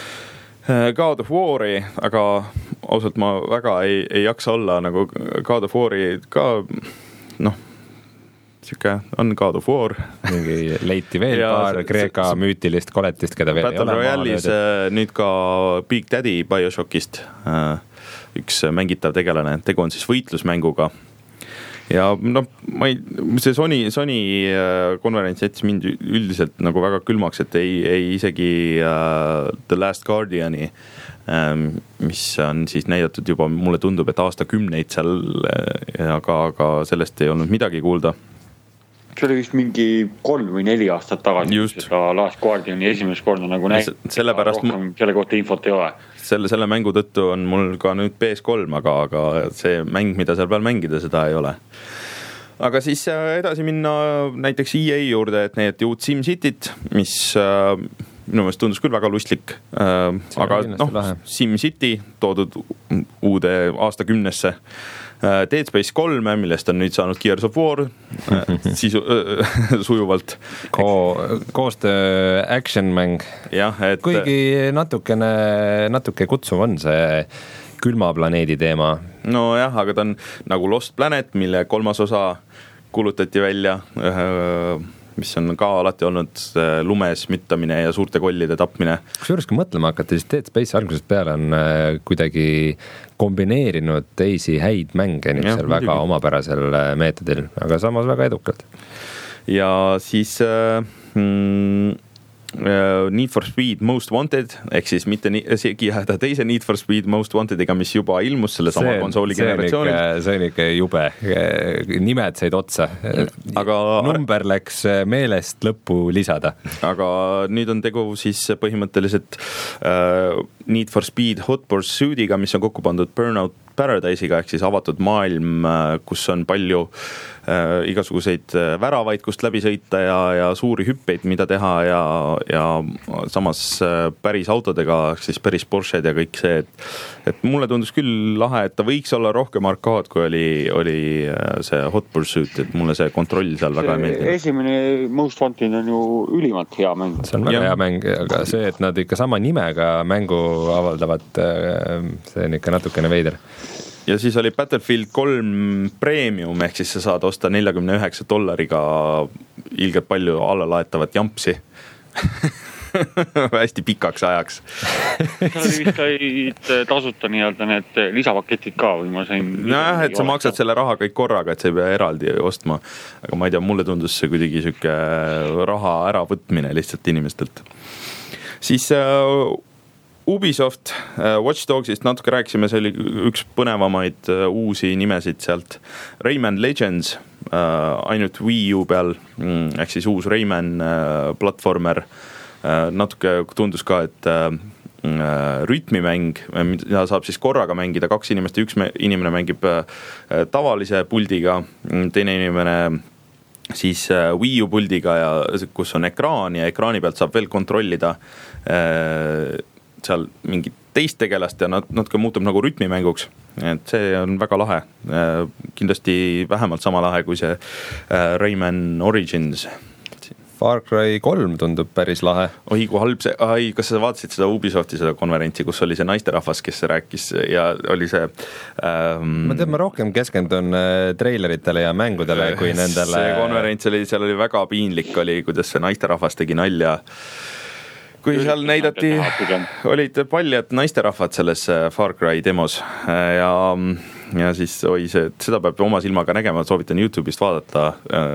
God of War'i, aga ausalt ma väga ei, ei jaksa olla nagu God of War'i ka, noh, siuke on God of War. Mingi leiti veel ja paar see, Kreeka see, müütilist koletist, keda veel Battle ei ole. Battle Royale'is nüüd ka Big Daddy BioShockist, üks mängitav tegelane, tegu on siis võitlusmänguga. Ja noh, ma ei, see Sony, Sony konverents jättis mind üldiselt nagu väga külmaks, et ei, ei isegi uh, The Last Guardiani, um, mis on siis näidatud juba, mulle tundub, et aastakümneid seal, aga, aga sellest ei olnud midagi kuulda. See oli vist mingi kolm või neli aastat tagasi, seda Last Guardiani esimest korda nagu näinud. Sellepärast rohkem selle kohta infot ei ole. Selle, selle mängu tõttu on mul ka nüüd P S kolm, aga, aga see mäng, mida seal peal mängida, seda ei ole. Aga siis edasi minna näiteks E A juurde, et näidati uut SimCityt, mis äh, minu meelest tundus küll väga lustlik. Äh, aga noh, SimCity toodud uude aastakümnesse. Dead Space kolm, millest on nüüd saanud Gears of War sisu, äh, sujuvalt. Ko- koostöö action mäng. Jah, et... Kuigi natukene, natuke kutsuv on see külma planeedi teema. No jah, aga ta on nagu Lost Planet, mille kolmas osa kuulutati välja, mis on ka alati olnud lumes müttamine ja suurte kollide tapmine. Kusjuures kui mõtlema hakata, siis Dead Space algusest peale on kuidagi kombineerinud teisi häid mänge nüüd seal väga omapärasel meetodil, aga samas väga edukalt. Ja siis mm, Need for Speed Most Wanted, ehk siis mitte segi jääda teise Need for Speed Most Wantediga, mis juba ilmus selle sama konsooli generatsioonil. See on ikka jube. Nimed said otsa. Aga number läks meelest lõppu lisada. Aga nüüd on tegu siis põhimõtteliselt uh, Need for Speed Hot Pursuitiga, mis on kokku pandud Burnout Paradise'iga, ehk siis avatud maailm, kus on palju äh, igasuguseid väravaid, kust läbi sõita ja, ja suuri hüppeid, mida teha ja, ja samas äh, päris autodega, siis päris Porsched ja kõik see, et, et mulle tundus küll lahe, et ta võiks olla rohkem arkaad, kui oli, oli see Hot Pursuit, et mulle see kontroll seal väga ei meeldi. Esimene Most Wanted on ju ülimalt hea mäng. See on väga ja. hea mäng, aga see, et nad ikka sama nimega mängu avaldavad, see on ikka natukene veider. Ja siis oli Battlefield kolm Premium, ehk siis sa saad osta neljakümne üheksa dollariga ilgelt palju allalaetavat jampsi. Hästi pikaks ajaks. Seal oli vist käid tasuta nii-öelda need lisapaketid ka või ma sain... Jah, et sa maksad selle raha kõik korraga, et sa ei pea eraldi ostma. Aga ma ei tea, mulle tundus see kuidagi süke raha äravõtmine lihtsalt inimestelt. Siis... Ubisoft, Watch Dogsist natuke rääkisime, see oli üks põnevamaid uusi nimesid sealt. Rayman Legends, ainult Wii U peal, ehk siis uus Rayman platformer. Natuke tundus ka, et rütmimäng, mida saab siis korraga mängida, kaks inimest, üks inimene mängib tavalise puldiga, teine inimene siis Wii U puldiga, ja, kus on ekraan ja ekraani pealt saab veel kontrollida seal mingit teist tegelast ja nad, nad ka muutub nagu rütmimänguks, et see on väga lahe, kindlasti vähemalt sama lahe kui see Rayman Origins. Far Cry kolm tundub päris lahe. Oi, kui halb see, ai, kas sa vaatasid seda Ubisofti seda konverentsi, kus oli see naisterahvas, kes rääkis ja oli see ähm... ma tean, ma rohkem keskendun treileritele ja mängudele kui nendele. See konverents oli, seal oli väga piinlik oli, kuidas see naisterahvas tegi nalja. Kui seal näidati, olid paljad naisterahvad selles Far Cry demos ja, ja siis oi, see, seda peab oma silmaga nägema, soovitan YouTube'ist vaadata,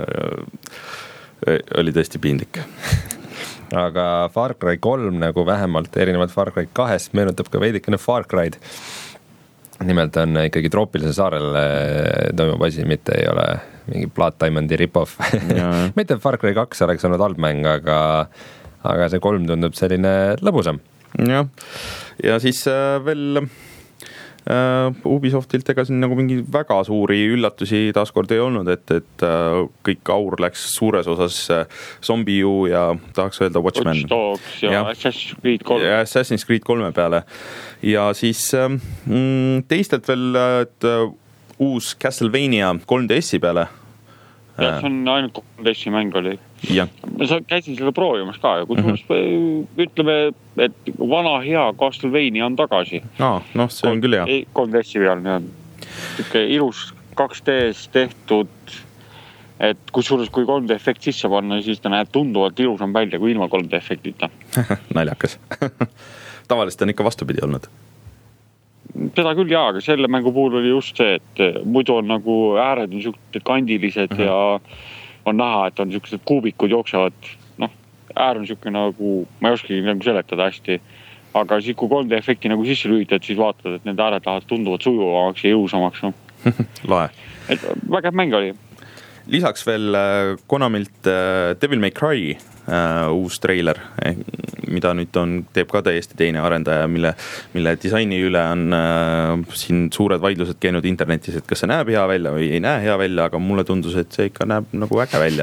oli tõesti piinlik. Aga Far Cry kolm nagu vähemalt erinevalt Far Cry kahest meenutab ka veidikene Far Cry'd. Nimelt on ikkagi troopilisel saarel toimub asi, mitte ei ole mingi Blood Diamondi rip-off. Mitte Far Cry kaks oleks olnud halb mäng, aga aga see kolm tundub selline lõbusam. Ja, ja siis veel Ubisoftilt ega siin nagu mingi väga suuri üllatusi taaskord ei olnud, et, et kõik aur läks suures osas Zombie U ja tahaks öelda Watchmen. Watch Dogs ja, ja Assassin's Creed kolm. Ja Assassin's Creed kolme peale. Ja siis mm, teistelt veel, et uus Castlevania kolm D S-i peale. Ja, see on ainult kolm D S-i mäng oli. Ja. Ma käisin selle proovimas ka ja kusjuures mm-hmm. ütleme, et vana hea Castlevania on tagasi. Aa, noh, see on küll hea. kolm D S-i peal. Tüke ilus kaks D-s tehtud, et kusjuures kui kolm D efekt sisse panna, siis ta näeb tunduvalt ilusam välja kui ilma kolm D efektita. Naljakas. Tavaliselt on ikka vastupidi olnud. Seda küll jaa, aga selle mängu puhul oli just see, et muidu on nagu ääred on siuksed kandilised uh-huh. ja on näha, et on siuksed kuubikud jooksevad. Noh, äär on siuke nagu, ma ei oskagi nagu seletada hästi, aga siis kui kolm D efekti nagu sisse lüütad, siis vaatad, et need ääred lähevad tunduvad sujuvamaks ja jõusamaks. No. Lahe. Et vägev mäng oli. Lisaks veel Konamilt Devil May Cry uh, uus treiler, mida nüüd on, teeb ka täiesti teine arendaja, mille, mille disaini üle on uh, siin suured vaidlused käinud internetis, et kas see näeb hea välja või ei näe hea välja, aga mulle tundus, et see ikka näeb nagu äge välja.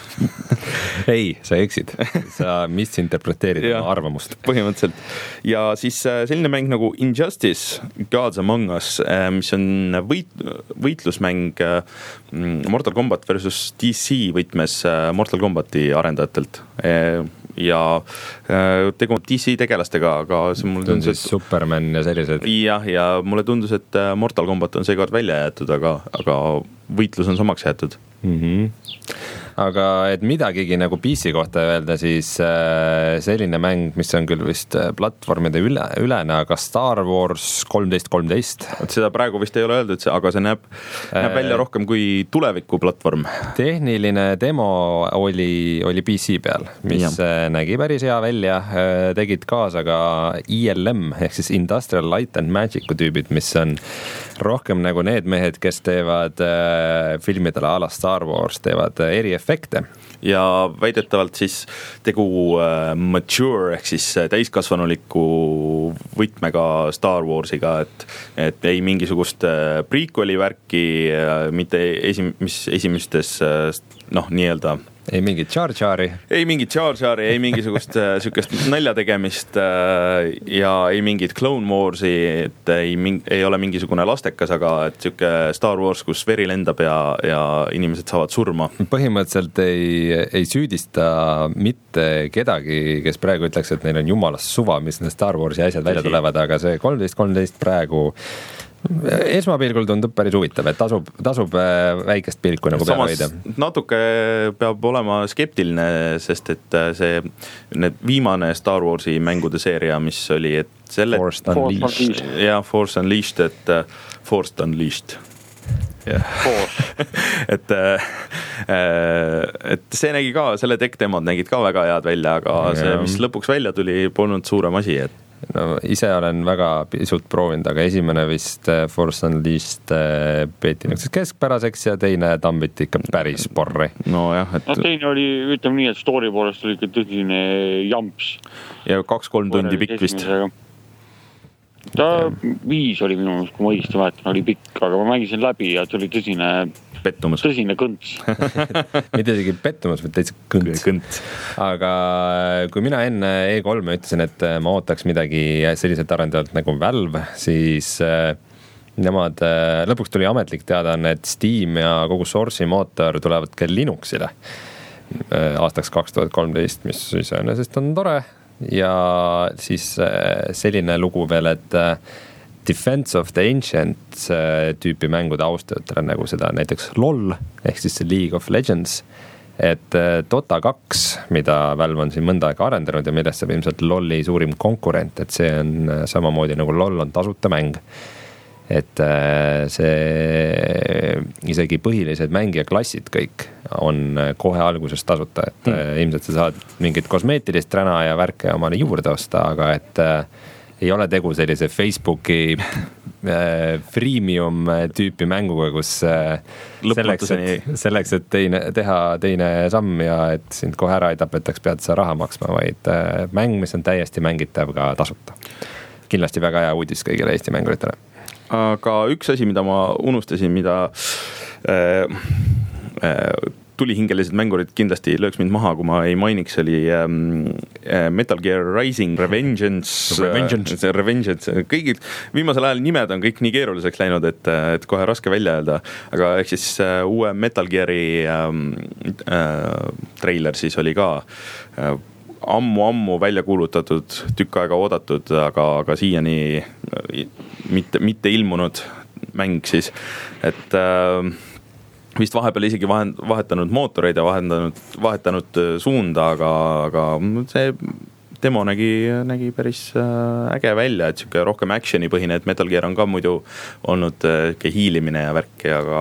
Ei, sa eksid. Sa misinterpreteerid oma arvamust. Põhimõtteliselt. Ja siis selline mäng nagu Injustice, Gods Among Us, mis on võit, võitlusmäng Mortal Kombat versus D C võtmes Mortal Kombati arendajatelt. Ja tegu D C tegelastega, aga see mulle tundus, et Superman ja sellised. Ja, ja mulle tundus, et Mortal Kombat on seekord välja jäetud, aga, aga võitlus on samaks jäetud. Mhm. Aga et midagigi nagu P C kohta öelda, siis selline mäng, mis on küll vist platvormide üle, ülene, aga Star Wars kolmteist kolmteist. Seda praegu vist ei ole öeldud, aga see näeb, näeb välja rohkem kui tuleviku platvorm. Tehniline demo oli, oli P C peal, mis ja. nägi päris hea välja. Tegid kaasa ka I L M ehk siis Industrial Light and Magicu tüübid, mis on rohkem nagu need mehed, kes teevad filmidele ala Star Wars, teevad eri efekte. Ja väidetavalt siis tegu äh, mature ehk siis täiskasvanuliku võtmega Star Warsiga, et, et ei mingisugust äh, prequeli värki, äh, mitte esim, mis esimestes äh, noh, nii-öelda ei mingit Jar-Jari. Ei mingit Jar-Jari, ei mingisugust sükest nalja tegemist ja ei mingit Clone Warsi, et ei, ei ole mingisugune lastekas, aga et süke Star Wars, kus veri lendab ja, ja inimesed saavad surma. Põhimõtteliselt ei, ei süüdista mitte kedagi, kes praegu ütleks, et neil on jumalast suva, mis need Star Warsi asjad välja tulevad, aga see kolmteist kolmteist praegu esmapilgul tundub päris huvitav, et tasub, tasub väikest pilku nagu peale hoida. Natuke peab olema skeptiline, sest et see need viimane Star Warsi mängude seeria, mis oli, et selle Force Unleashed. Ja, Force Unleashed, et Force Unleashed. Yeah. et, et see nägi ka, selle tech-demod nägid ka väga head välja, aga see, mis lõpuks välja tuli, polnud suurem asi, et no ise olen väga pisut proovinud, aga esimene vist Force Unleashed peeti niisuguseks keskpäraseks ja teine tambiti ikka päris porri. No jah, et no teine oli, ütleme nii, et story poolest oli ikka tõsine jamps. Ja kaks-kolm tundi pikk vist. Ta viis oli minu, kui ma õigesti mäletan, oli pikk, aga ma mängisin läbi ja tuli tõsine pettumus. Tõsine kõnts. Mitte isegi pettumus, vaid täitsa kõnts. kõnts. Aga kui mina enne E kolme ütlesin, et ma ootaks midagi selliselt arendajalt nagu Valve, siis nemad lõpuks tuli ametlik teadaanne, et Steam ja kogu Source'i mootor tulevad ka Linuxile aastaks kaks tuhat kolmteist, mis iseenesest on tore. Ja siis selline lugu veel, et Defense of the Ancients tüüpi mängude austajatele nagu seda näiteks LOL ehk siis League of Legends, et Dota kaks, mida Valve on siin mõnda aega arendanud ja millest saab ilmselt LOLi suurim konkurent, et see on samamoodi nagu LOL on tasuta mäng. Et see isegi põhilised mängijaklassid kõik on kohe alguses tasuta, et hmm. ilmselt sa saad mingit kosmeetilist räna ja värke omale juurde osta, aga et ei ole tegu sellise Facebooki freemium tüüpi mänguga, kus selleks, et, selleks, et teine, teha teine samm ja et sind kohe ära ei tapetaks, pead sa raha maksma, vaid mäng, mis on täiesti mängitav ka tasuta. Kindlasti väga hea uudis kõigile Eesti mänguritele. aga üks asi, mida ma unustasin, mida äh, äh, tulihingelised mängurid kindlasti lööks mind maha, kui ma ei mainiks, oli ähm, Metal Gear Rising, Revengeance, Revengeance. äh, Revengeance, kõigid viimasel ajal nimed on kõik nii keeruliseks läinud, et, et kohe raske välja öelda, aga ehk siis äh, uue Metal Geari ähm, äh, trailer siis oli ka äh, ammu-ammu välja kuulutatud, tükk aega oodatud, aga, aga siiani mitte, mitte ilmunud mäng siis, et äh, vist vahepeal isegi vahetanud mootoreid ja vahetanud, vahetanud suunda, aga, aga see demo nägi, nägi päris äge välja, et siuke rohkem actioni põhine, et Metal Gear on ka muidu olnud hiilimine ja värk, aga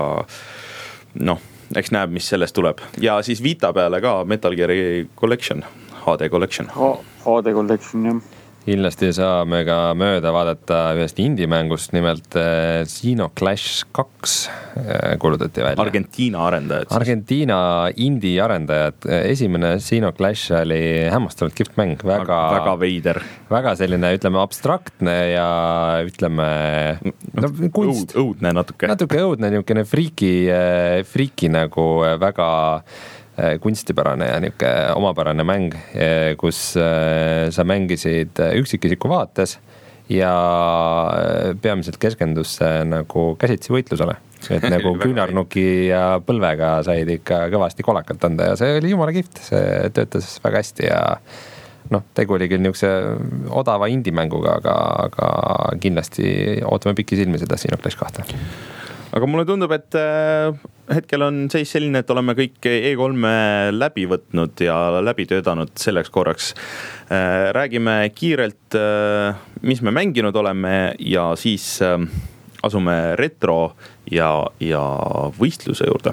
noh, eks näeb, mis sellest tuleb. Ja siis Vita peale ka Metal Geari Collection, H D Collection. H D Collection, jah. Kindlasti saame ka mööda vaadata ühest indie-mängust, nimelt Xenoclash kaks kuulutati välja. Argentiina arendajad. Argentiina indie-arendajad. Esimene Xenoclash oli hämmastavalt kihvt mäng. Väga, väga veider. Väga selline, ütleme, abstraktne ja ütleme no, kunst. Õudne natuke. Natuke õudne, niisugune friiki, friiki nagu väga kunstipärane ja niuke omapärane mäng, kus sa mängisid üksikisiku vaates ja peamiselt keskendus nagu käsitsi võitlusele. Et nagu küünarnuki ja põlvega said ikka kõvasti kolakat anda ja see oli jumala kihvt, see töötas väga hästi ja noh, tegu oli küll niukse odava indie-mänguga, aga, aga kindlasti ootame pikki silmi seda Xenoclash kahte. Aga mulle tundub, et hetkel on seis selline, et oleme kõik E kolme läbi võtnud ja läbi töötanud selleks korraks. Räägime kiirelt, mis me mänginud oleme ja siis asume retro ja, ja võistluse juurde.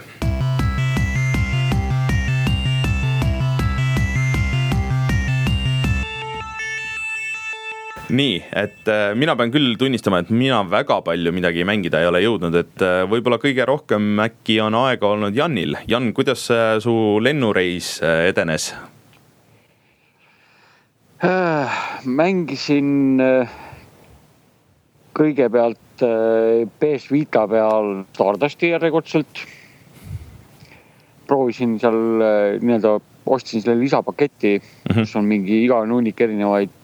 Nii, et mina pean küll tunnistama, et mina väga palju midagi mängida ei ole jõudnud, et võib-olla kõige rohkem äkki on aega olnud Janil. Jan, kuidas su lennureis edenes? Mängisin kõigepealt P S Vita peal Stardusti järjekordselt. Proovisin seal nii-öelda ostsin selle lisapaketti, mm-hmm. kus on mingi iga nunnik erinevaid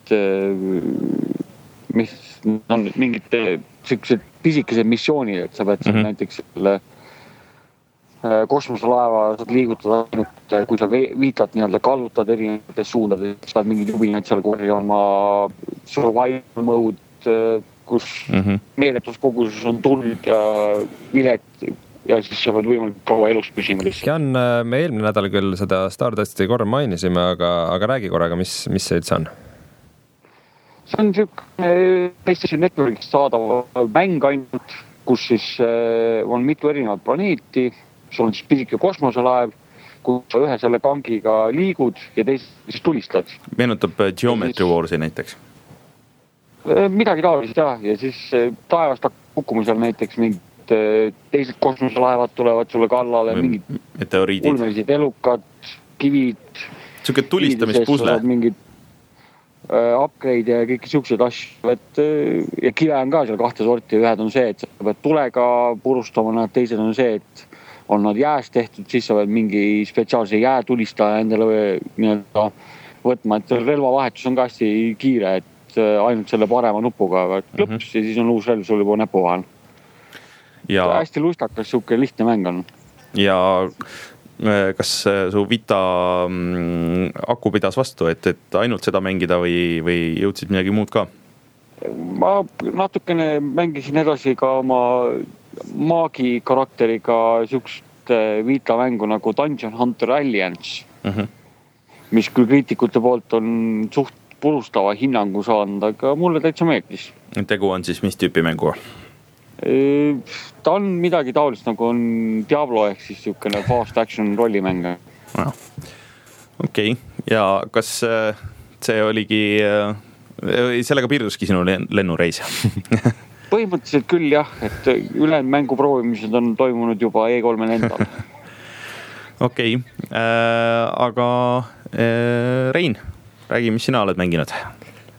mis on mingid sellised pisikesed missioonid, et sa pead mm-hmm. näiteks selle kosmoselaeva saad liigutada ainult, kui sa viitad nii-öelda kallutad erinevates suundades, saad mingid jubinaid seal korjama survival mode, kus mm-hmm. meeletus koguses on tuld ja vilet ja siis sa pead võimalikult kaua elus püsima. Jan, me eelmine nädal küll seda Stardusti korra mainisime, aga, aga räägi korraga, mis, mis see üldse on? See on selline PlayStation Networkist saadav mäng ainult, kus siis on mitu erinevat planeeti, sul on siis pisike kosmoselaev, kus sa ühe selle kangiga liigud ja teised siis tulistad. Meenutab Geometry siis... Warsi näiteks? Midagi taolist jah, ja siis taevast kukkuma seal näiteks mingid teised kosmoselaevad tulevad sulle kallale, mingid meteoriidid, ulmelised elukad, kivid. Siuke tulistamispusle. Mingid upgrade ja kõik siuksed asju, et ja kive on ka seal kahte sorti, ühed on see, et sa pead tulega purustama, nad teised on see, et on nad jääst tehtud, siis sa pead mingi spetsiaalse jäätulistaja endale nii-öelda võtma, et relvavahetus on ka hästi kiire, et ainult selle parema nupuga klõps mm-hmm. ja siis on uus relv sul juba näpu vahel. Ja hästi lustakas, siuke lihtne mäng on. Ja kas su Vita aku pidas vastu, et, et ainult seda mängida või, või jõudsid midagi muud ka? Ma natukene mängisin edasi ka oma maagi karakteriga siukest Vita mängu nagu Dungeon Hunter Alliance, uh-huh. mis küll kriitikute poolt on suht purustava hinnangu saanud, aga mulle täitsa meeldis. Tegu on siis mis tüüpi mängu? Ta on midagi taolist nagu on Diablo ehk siis siukene fast action rollimäng. No. Okei, okay. Ja kas see oligi, sellega piirduski sinu lennureis? Põhimõtteliselt küll jah, et ülejäänud mängu proovimised on toimunud juba E kolme endal. Okei, okay. äh, aga äh, Rein, räägi, mis sina oled mänginud?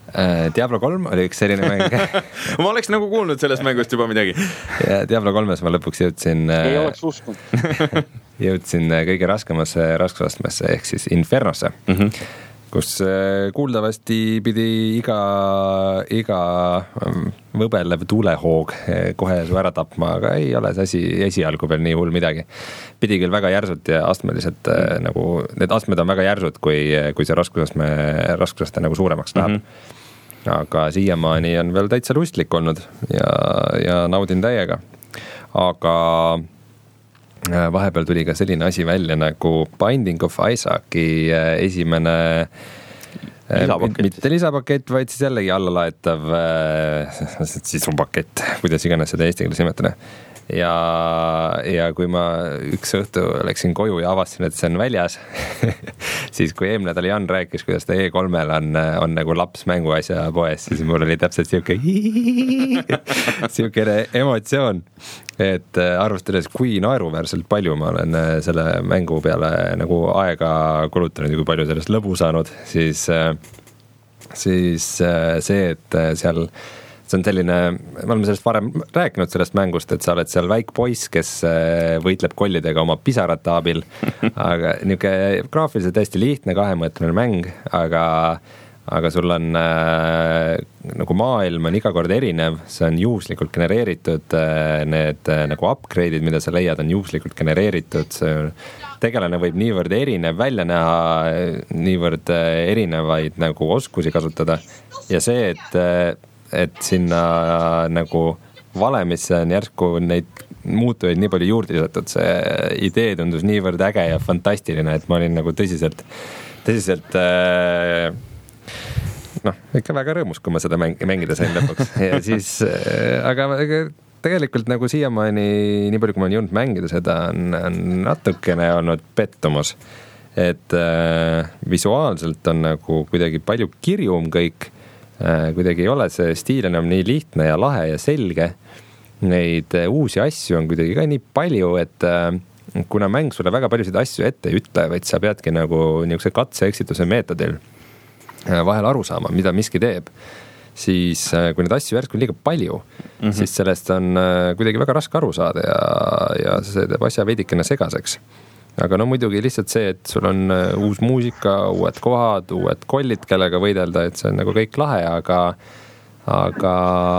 Diablo kolm oli üks selline mäng. Ma oleks nagu kuulnud sellest mängust juba midagi. Ja Diablo kolmes ma lõpuks jõudsin ei oleks uskunud. Jõudsin kõige raskemasse raskusastmesse ehk siis Infernosse, mm-hmm. kus kuuldavasti pidi iga, iga võbelev tuulehoog kohe su ära tapma, aga ei ole see asi esialgu veel nii hull midagi. Pidi küll väga järsult ja astmeliselt mm. nagu, need astmed on väga järsud, kui, kui see raskusastme, raskusaste nagu suuremaks läheb. Mm-hmm. Aga siiamaani on veel täitsa lustlik olnud ja, ja naudin täiega. Aga vahepeal tuli ka selline asi välja nagu Binding of Isaaci esimene lisapakett. Mitte lisapakett, vaid siis jällegi allalaetav sisupakett, kuidas iganes seda eesti keeles nimetada. Ja, ja kui ma üks õhtu läksin koju ja avastasin, et see on väljas, siis kui eelmine nädal Jan rääkis, kuidas ta E kolmel on, on nagu laps mänguasja poes, siis mul oli täpselt siuke siukene emotsioon, et arvestades, kui naeruväärselt palju ma olen selle mängu peale nagu aega kulutanud ja kui palju sellest lõbu saanud, siis, siis see, et seal see on selline, me oleme sellest varem rääkinud sellest mängust, et sa oled seal väik poiss, kes võitleb kollidega oma pisarate abil, aga niisugune graafiliselt hästi lihtne kahemõõtmeline mäng, aga, aga sul on äh, nagu maailm on iga kord erinev, see on juhuslikult genereeritud, äh, need äh, nagu upgrade'id, mida sa leiad, on juhuslikult genereeritud, see tegelane võib niivõrd erinev välja näha, niivõrd erinevaid nagu oskusi kasutada ja see, et et sinna nagu valemisse on järsku neid muutujaid nii palju juurde lisatud, see idee tundus niivõrd äge ja fantastiline, et ma olin nagu tõsiselt, tõsiselt noh, ikka väga rõõmus, kui ma seda mäng, mängida sain lõpuks ja siis, aga tegelikult nagu siiamaani, nii palju kui ma olen jõudnud mängida seda, on, on natukene olnud pettumus, et äh, visuaalselt on nagu kuidagi palju kirjum kõik, kuidagi ei ole see stiil enam nii lihtne ja lahe ja selge. Neid uusi asju on kuidagi ka nii palju, et kuna mäng sulle väga paljusid asju ette ei ütle, vaid sa peadki nagu niisuguse katse-eksituse meetodil vahel aru saama, mida miski teeb, siis kui neid asju järsku on liiga palju, mm-hmm. siis sellest on kuidagi väga raske aru saada ja, ja see teeb asja veidikene segaseks. Aga no muidugi lihtsalt see, et sul on uus muusika, uued kohad, uued kollid, kellega võidelda, et see on nagu kõik lahe, aga, aga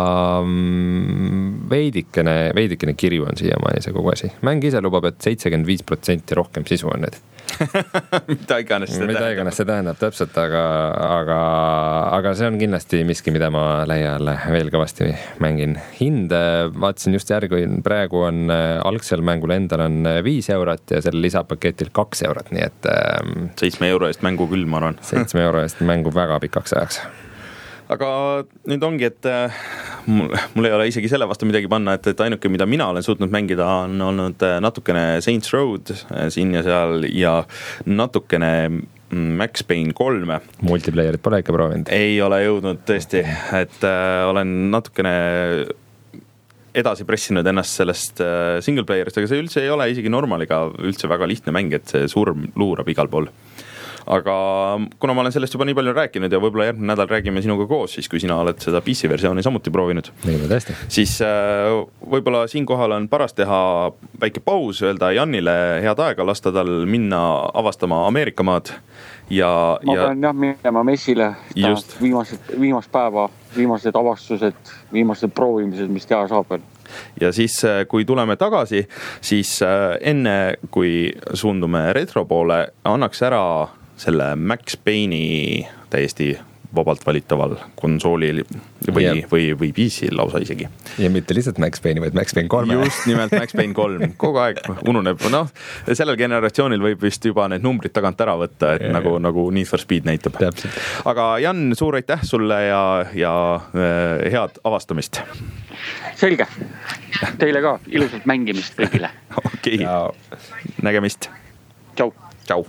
veidikene, veidikene kirju on siiamaani see kogu asi. Mäng ise lubab, et seitsekümmend viis protsenti rohkem sisu on need. mida iganes see mida tähendab. Iganes see tähendab täpselt, aga, aga, aga see on kindlasti miski, mida ma lähiajal veel kõvasti mängin. Hind, vaatasin just järgi, praegu on algsel mängul endal on viis eurot ja selle lisapaketil kaks eurot, nii et seitsme euro eest mängu küll, ma arvan. seitsme euro eest mängu väga pikaks ajaks. Aga nüüd ongi, et mul, mul ei ole isegi selle vastu midagi panna, et, et ainuke, mida mina olen suutnud mängida, on olnud natukene Saints Road siin ja seal ja natukene Max Payne kolme. Multiplayerit pole ikka proovinud? Ei ole jõudnud tõesti, et äh, olen natukene edasi pressinud ennast sellest äh, single playerist, aga see üldse ei ole isegi normaaliga üldse väga lihtne mäng, et see surm luurab igal pool. Aga kuna ma olen sellest juba nii palju rääkinud ja võib-olla järgmine nädal räägime sinuga koos, siis kui sina oled seda P C versiooni samuti proovinud, siis võib-olla siinkohal on paras teha väike paus, öelda Jannile head aega, lasta tal minna avastama Ameerikamaad. Ja, ma ja... pean jah minema messile, viimased, viimast päeva, viimased avastused, viimased proovimised, mis teha saab veel. Ja siis, kui tuleme tagasi, siis enne, kui suundume retro poole, annaks ära selle Max Payne'i täiesti vabalt valitaval konsoolil või, yeah. või, või P C-l lausa isegi. Ja mitte lihtsalt Max Payne'i, vaid Max Payne kolm. Just nimelt Max Payne kolm. Kogu aeg ununeb. No, sellel generatsioonil võib vist juba need numbrid tagant ära võtta, et yeah. nagu, nagu Need for Speed näitab. Täpselt. Aga Jan, suur aitäh sulle ja, ja äh, head avastamist. Selge. Teile ka ilusat mängimist kõigile. Okei. Okay. Nägemist. Tšau. Tšau.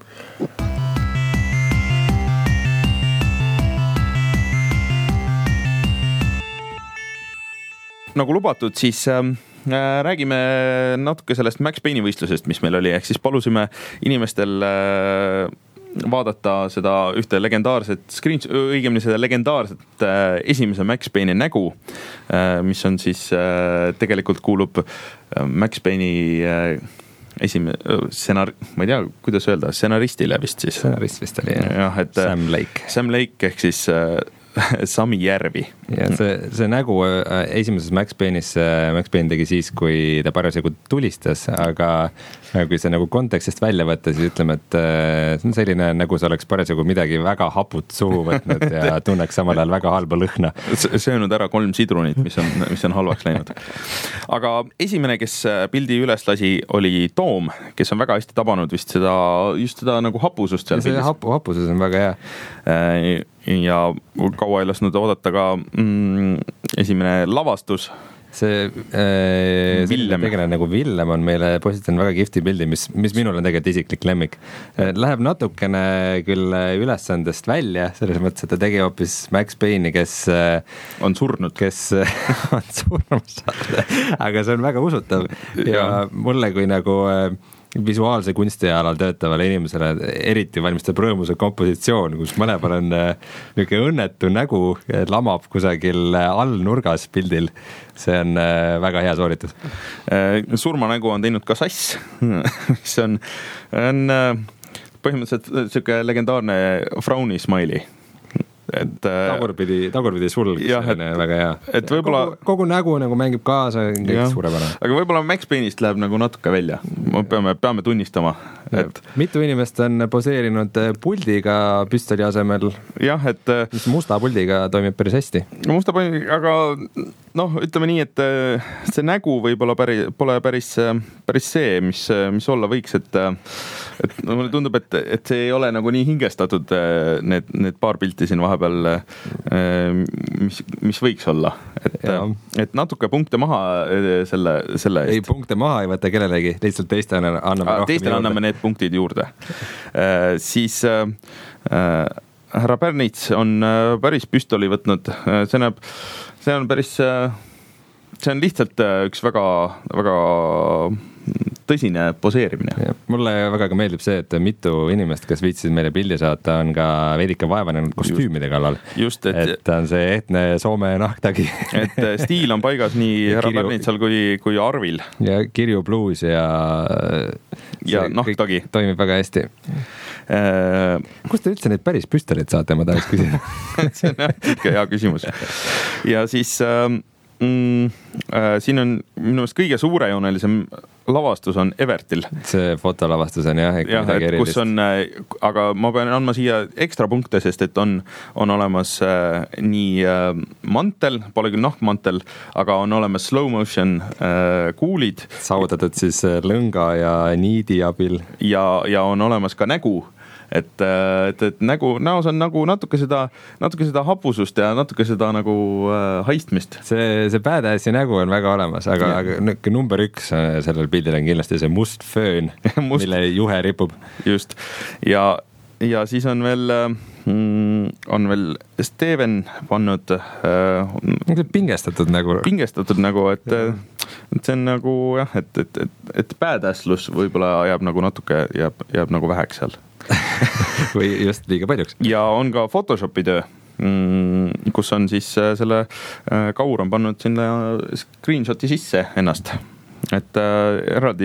Nagu lubatud, siis äh, räägime natuke sellest Max Payne'i võistlusest, mis meil oli, ehk siis palusime inimestel äh, vaadata seda ühte legendaarset screen, õigemini seda legendaarset äh, esimese Max Payne'i nägu, äh, mis on siis äh, tegelikult kuulub äh, Max Payne'i äh, esimene stsenar-, ma ei tea, kuidas öelda, stsenaristile vist siis. Stsenarist vist oli, jah, et Sam Lake. Sam Lake ehk siis äh, Sami Järvi. Ja see, see nägu esimeses Max Payne'is Max Payne tegi siis, kui ta parasjagu tulistas, aga kui see nagu kontekstist välja võtta, siis ütleme, et see on selline nagu see oleks parasjagu midagi väga haput suhu võtnud ja tunneks samal ajal väga halba lõhna. Söönud ära kolm sidrunit, mis on, mis on halvaks läinud. Aga esimene, kes pildi üles lasi, oli Toom, kes on väga hästi tabanud vist seda, just seda nagu hapusust seal. See hapu, hapusus on väga hea. Ja kaua ei lasknud oodata ka mm, esimene lavastus. See äh, tegelane nagu Villem on meile positanud väga kihvti pildi, mis, mis minul on tegelikult isiklik lemmik. Läheb natukene küll ülesandest välja, selles mõttes, et ta tegi hoopis Max Payne'i, kes on surnud, kes on surnud, aga see on väga usutav ja, ja mulle kui nagu visuaalse kunsti alal töötavale inimesele eriti valmistab rõõmuse kompositsioon, kus mõlemal on niisugune õnnetu nägu, lamab kusagil all nurgas pildil. See on väga hea sooritus. Surmanägu on teinud ka Sass, mis on, on põhimõtteliselt niisugune legendaarne frowni smiley. Et, tagurpidi, tagurpidi sulg, jah, selline et, väga hea. Et võibolla, kogu, kogu nägu nagu mängib kaasa, kõik suurepärane. Aga võibolla Max Payne'ist läheb nagu natuke välja. Peame, peame tunnistama. Et... mitu inimest on poseerinud puldiga püstoli asemel. Jah, et... mis musta puldiga toimib päris hästi. Musta puldiga, aga noh, ütleme nii, et see nägu võibolla päris, pole päris, päris see, mis, mis olla võiks, et, et mulle tundub, et, et see ei ole nagu nii hingestatud need, need paar pilti siin vahepeal, mis, mis võiks olla, et, et natuke punkte maha selle, selle eest. Ei, punkte maha ei võta kellelegi, lihtsalt teiste anname rohkem teistele anname need punktid juurde. Äh, siis äh, härra Pärnits on äh, päris püstoli võtnud, see näeb, see on päris, äh, see on lihtsalt äh, üks väga, väga tõsine poseerimine. Ja, mulle väga ka meeldib see, et mitu inimest, kes viitsisid meile pildi saata, on ka veidike vaevanenud kostüümide kallal. Just, et, et on see ehtne Soome nahktagi. Et stiil on paigas nii härra Pärnitsal kui, kui Arvil. Ja kirju bluus ja ja nahktagi. Toimib väga hästi. Äh... Kust te üldse neid päris püstoleid saate, ma tahaks küsida? See on ikka hea küsimus. Ja siis... Äh, Mm, äh, siin on minu meelest kõige suurejoonelisem lavastus on Evertil. See fotolavastus on jah, jah et kus on, aga ma pean andma siia ekstra punkte, sest et on, on olemas äh, nii äh, mantel, pole küll nahkmantel, aga on olemas slow motion äh, kuulid. Saavutatud siis lõnga ja niidi abil. Ja, ja on olemas ka nägu. Et, et, et nägu, näos on nagu natuke seda, natuke seda hapusust ja natuke seda nagu äh, haistmist. See, see badass nägu on väga olemas, aga, aga number üks sellel pildil on kindlasti see must föön, must. Mille juhe ripub. Just. Ja, ja siis on veel, mm, on veel Steven pannud äh, pingestatud nägu. Pingestatud nägu, et, et see on nagu jah, et, et, et, et badass-lus võib-olla jääb nagu natuke, jääb, jääb nagu väheks seal. Või just liiga paljuks. Ja on ka Photoshopi töö, kus on siis selle Kaur on pannud sinna screenshoti sisse ennast, et eraldi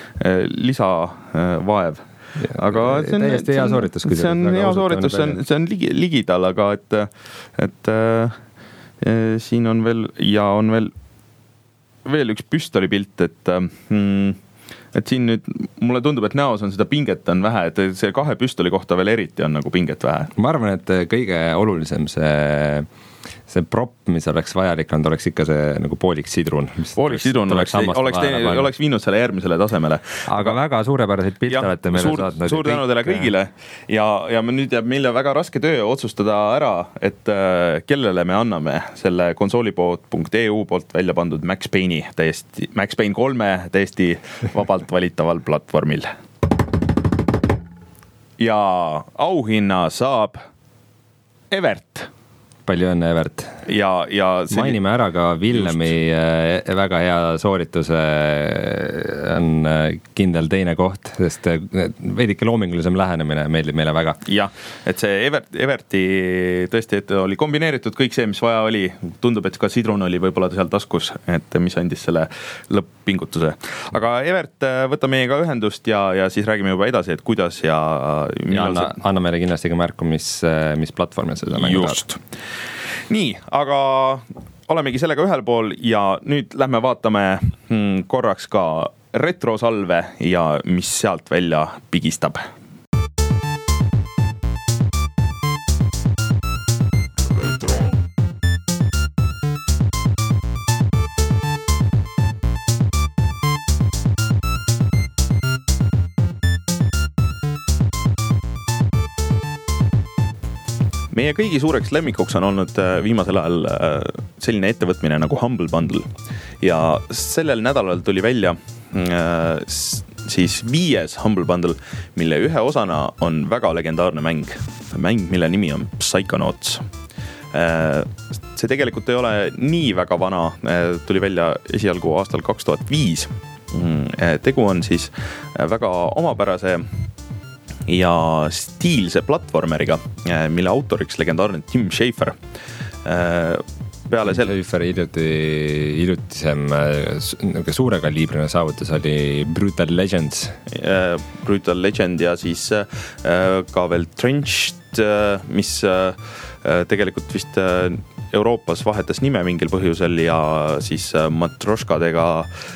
lisavaev. Aga see on, täiesti hea sooritus. See on hea sooritus, see on, see on ligi, ligidal, aga et, et äh, siin on veel ja on veel, veel üks püstolipilt, et mm, et siin nüüd, mulle tundub, et näos on seda pinget on vähe, et see kahe püstoli kohta veel eriti on nagu pinget vähe. Ma arvan, et kõige olulisem see, see prop, mis oleks vajalik, on oleks ikka see nagu poolik sidrun. Poolik sidrun oleks, oleks, teine, oleks viinud selle järgmisele tasemele. Aga väga suurepäraseid pilte ja, olete meile suur, saatnud. Suur tänu teile kõigile ja, ja nüüd jääb meile väga raske töö otsustada ära, et äh, kellele me anname selle konsoolipood punkt e u poolt välja pandud Max Payne'i, täiesti, Max Payne kolme täiesti vabalt valitaval platvormil. Ja auhinna saab Evert. Palju õnne, Evert. ja, ja see... mainime ära ka Villemi just. Väga hea soorituse on kindel teine koht, sest veidike loomingulisem lähenemine meeldib meile väga. jah, et see Evert, Everti tõesti, et oli kombineeritud kõik see, mis vaja oli. Tundub, et ka sidrun oli võib-olla seal taskus, et mis andis selle lõpp-pingutuse. Aga Evert, võta meiega ühendust ja, ja siis räägime juba edasi, et kuidas ja... ja anna, see... anna meile kindlasti ka märku, mis, mis platvormil seda mängu just. Nii, aga olemegi sellega ühel pool ja nüüd lähme vaatame korraks ka retrosalve ja mis sealt välja pigistab. Meie kõigi suureks lemmikuks on olnud viimasel ajal selline ettevõtmine nagu Humble Bundle ja sellel nädalal tuli välja siis viies Humble Bundle, mille ühe osana on väga legendaarne mäng. Mäng, mille nimi on Psychonauts. See tegelikult ei ole nii väga vana, tuli välja esialgu aastal kaks tuhat viis. Tegu on siis väga omapärase ja stiilse platvormeriga, mille autoriks legendaarne Tim Schafer. Peale selle... Schafer hiljuti, hiljutisem suure kaliibrine saavutus oli Brutal Legends. Brutal Legend ja siis ka veel Trenched, mis tegelikult vist Euroopas vahetas nime mingil põhjusel ja siis matroškadega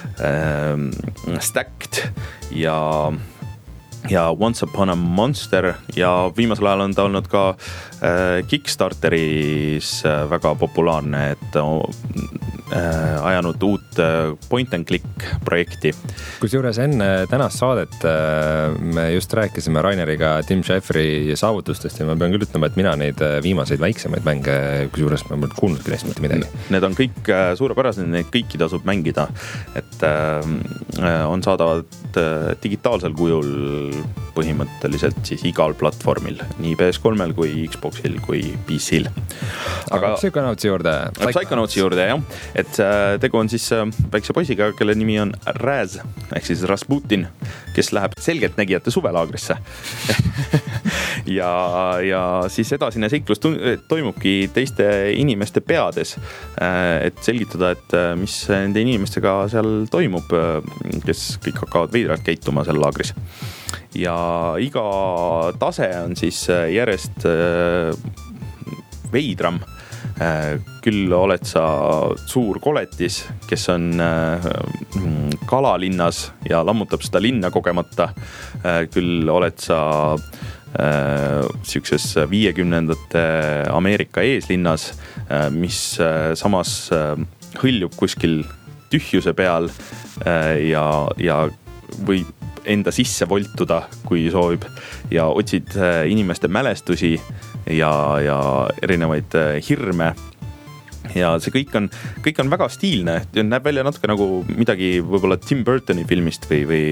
Stacked ja ja Once Upon a Monster ja viimasel ajal on ta olnud ka äh, Kickstarteris äh, väga populaarne, et äh, ajanud uut äh, point and click projekti. Kusjuures enne tänast saadet äh, me just rääkisime Raineriga Tim Schaferi saavutustest ja ma pean küll ütlema, et mina neid viimaseid väiksemaid mänge, kusjuures ma olen kuulnudki neist mitte midagi. Need on kõik äh, suurepärased, neid kõiki tasub mängida, et äh, on saadavad äh, digitaalsel kujul põhimõtteliselt siis igal platvormil, nii P S kolmel kui Xboxil kui P C-l. Aga Psychonautsi juurde. Psychonautsi juurde, jah. Et tegu on siis väikse poisiga, kelle nimi on Raz, ehk siis Rasputin, kes läheb selgelt nägijate suvelaagrisse. ja, ja siis edasine seiklus toimubki teiste inimeste peades, et selgitada, et mis nende inimestega seal toimub, kes kõik hakkavad veidralt käituma seal laagris. Ja iga tase on siis järjest veidram. Küll oled sa suur koletis, kes on kalalinnas ja lammutab seda linna kogemata. Küll oled sa siukses viiekümnendate Ameerika eeslinnas, mis samas hõljub kuskil tühjuse peal ja, ja või enda sisse voltuda, kui soovib ja otsid inimeste mälestusi ja, ja erinevaid hirme. Ja see kõik on, kõik on väga stiilne, näeb välja natuke nagu midagi võib-olla Tim Burtoni filmist või, või,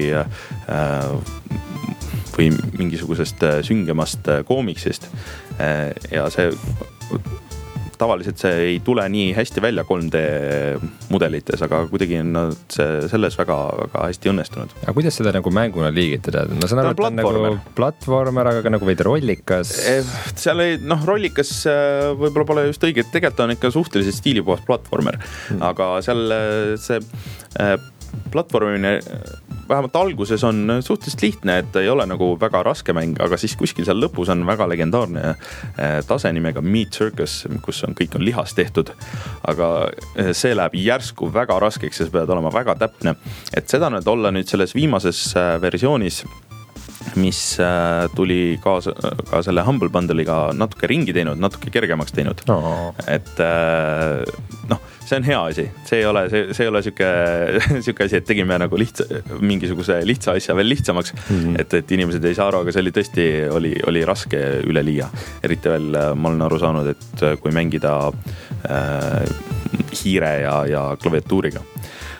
või mingisugusest süngemast koomiksist. Ja see tavaliselt see ei tule nii hästi välja kolm D mudelites, aga kuidagi on nad selles väga, väga hästi õnnestunud. Aga kuidas seda nagu mänguna liigitada? Ma saan aru, et on nagu platvormer, aga ka nagu veidi rollikas. Seal ei, noh, rollikas võib-olla pole just õige, tegelikult on ikka suhteliselt stiilipuhas platvormer, hmm. aga seal see platvormine vähemalt alguses on suhteliselt lihtne, et ei ole nagu väga raske mäng, aga siis kuskil seal lõpus on väga legendaarne tase nimega Meat Circus, kus on, kõik on lihas tehtud, aga see läheb järsku väga raskeks ja sa pead olema väga täpne, et seda nüüd olla nüüd selles viimases versioonis, mis tuli ka, ka selle Humble Bundle'iga natuke ringi teinud, natuke kergemaks teinud. Oh. Et noh, see on hea asi, see ei ole, see, see ei ole siuke, siuke asi, et tegime nagu lihtsa, mingisuguse lihtsa asja veel lihtsamaks, mm-hmm. et, et inimesed ei saa aru, aga see oli tõesti, oli, oli raske üle liia. Eriti veel ma olen aru saanud, et kui mängida äh, hiire ja, ja klaviatuuriga.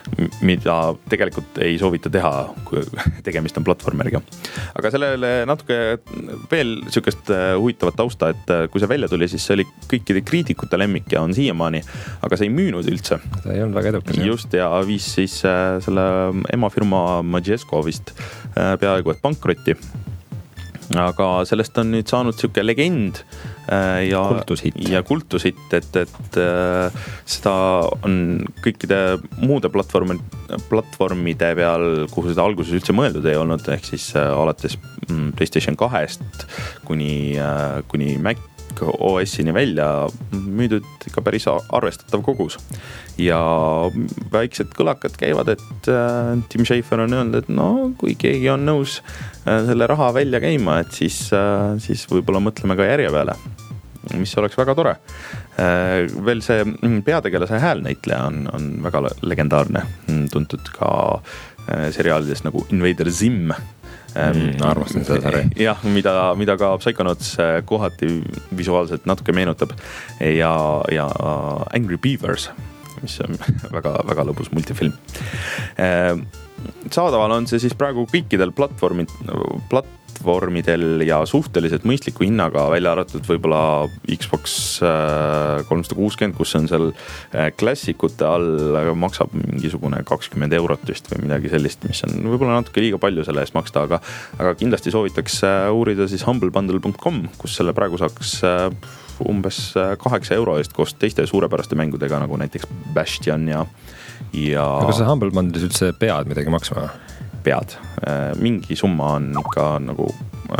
mida tegelikult ei soovita teha, kui tegemist on platvormeriga. Aga sellele natuke veel sükest huvitavat tausta, et kui see välja tuli, siis see oli kõikide kriitikute lemmik ja on siiamaani, aga see ei müünud üldse. See ei olnud väga edukas. Just, ja viis siis selle emafirma Majesco vist peaaegu et pankrotti. Aga sellest on nüüd saanud siuke legend ja kultushitt, ja kultushitt, et, et seda on kõikide muude platvormi, platvormide peal, kuhu seda alguses üldse mõeldud ei olnud, ehk siis alates PlayStation kahest kuni, kuni Mac O S-ini välja müüdud ikka päris arvestatav kogus. Ja väiksed kõlakad käivad, et Tim Schafer on öelnud, et no kui keegi on nõus selle raha välja käima, et siis, siis võib-olla mõtleme ka järje peale, mis oleks väga tore. Veel see peategelase häälnäitleja on, on väga legendaarne, tuntud ka seriaalides nagu Invader Zim. Mm, arvastan seda sarja. Jah, mida, mida ka Psychonauts kohati visuaalselt natuke meenutab ja, ja Angry Beavers, mis on väga, väga lõbus multifilm. Saadaval on see siis praegu kõikidel platvormid, platvormidel ja suhteliselt mõistliku hinnaga, välja arvatud võib-olla Xbox kolmsada kuuskümmend, kus on seal klassikute all, maksab mingisugune kakskümmend eurot vist või midagi sellist, mis on võib-olla natuke liiga palju selle eest maksta, aga, aga kindlasti soovitaks uurida siis humble bundle dot com, kus selle praegu saaks umbes kaheksa euro eest koos teiste suurepäraste mängudega, nagu näiteks Bastion ja ja aga kas see Humble Bundles üldse pead midagi maksma? Pead. Mingi summa on ikka nagu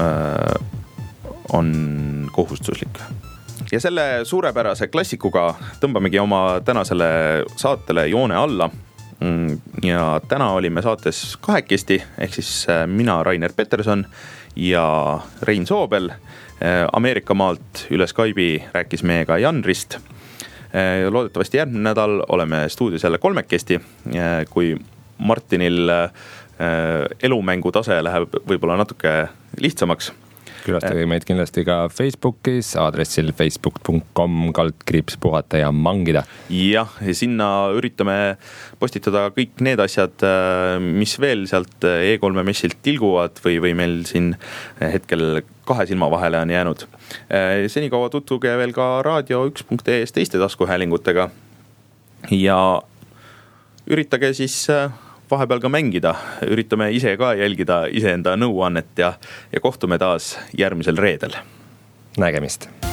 on kohustuslik. Ja selle suurepärase klassikuga tõmbamegi oma tänasele saatele joone alla. Ja täna olime saates kahekesti, ehk siis mina, Rainer Peterson ja Rein Soobel. Ameerika maalt üle Skype'i rääkis meiega Jan Rist. Loodetavasti järgmine nädal oleme stuudios jälle kolmekesti, kui Martinil elumängu tase läheb võib-olla natuke lihtsamaks. Külastage meid kindlasti ka Facebookis aadressil facebook dot com kaldkriips puhata ja mangida. Jah, sinna üritame postitada kõik need asjad, mis veel sealt E kolme messilt tilguvad või, või meil siin hetkel kahe silma vahele on jäänud. Senikaua tutvuge veel ka raadio üks punkt ee teiste taskuhäälingutega ja üritage siis vahepeal ka mängida, üritame ise ka jälgida iseenda nõuannet ja, ja kohtume taas järgmisel reedel. Nägemist!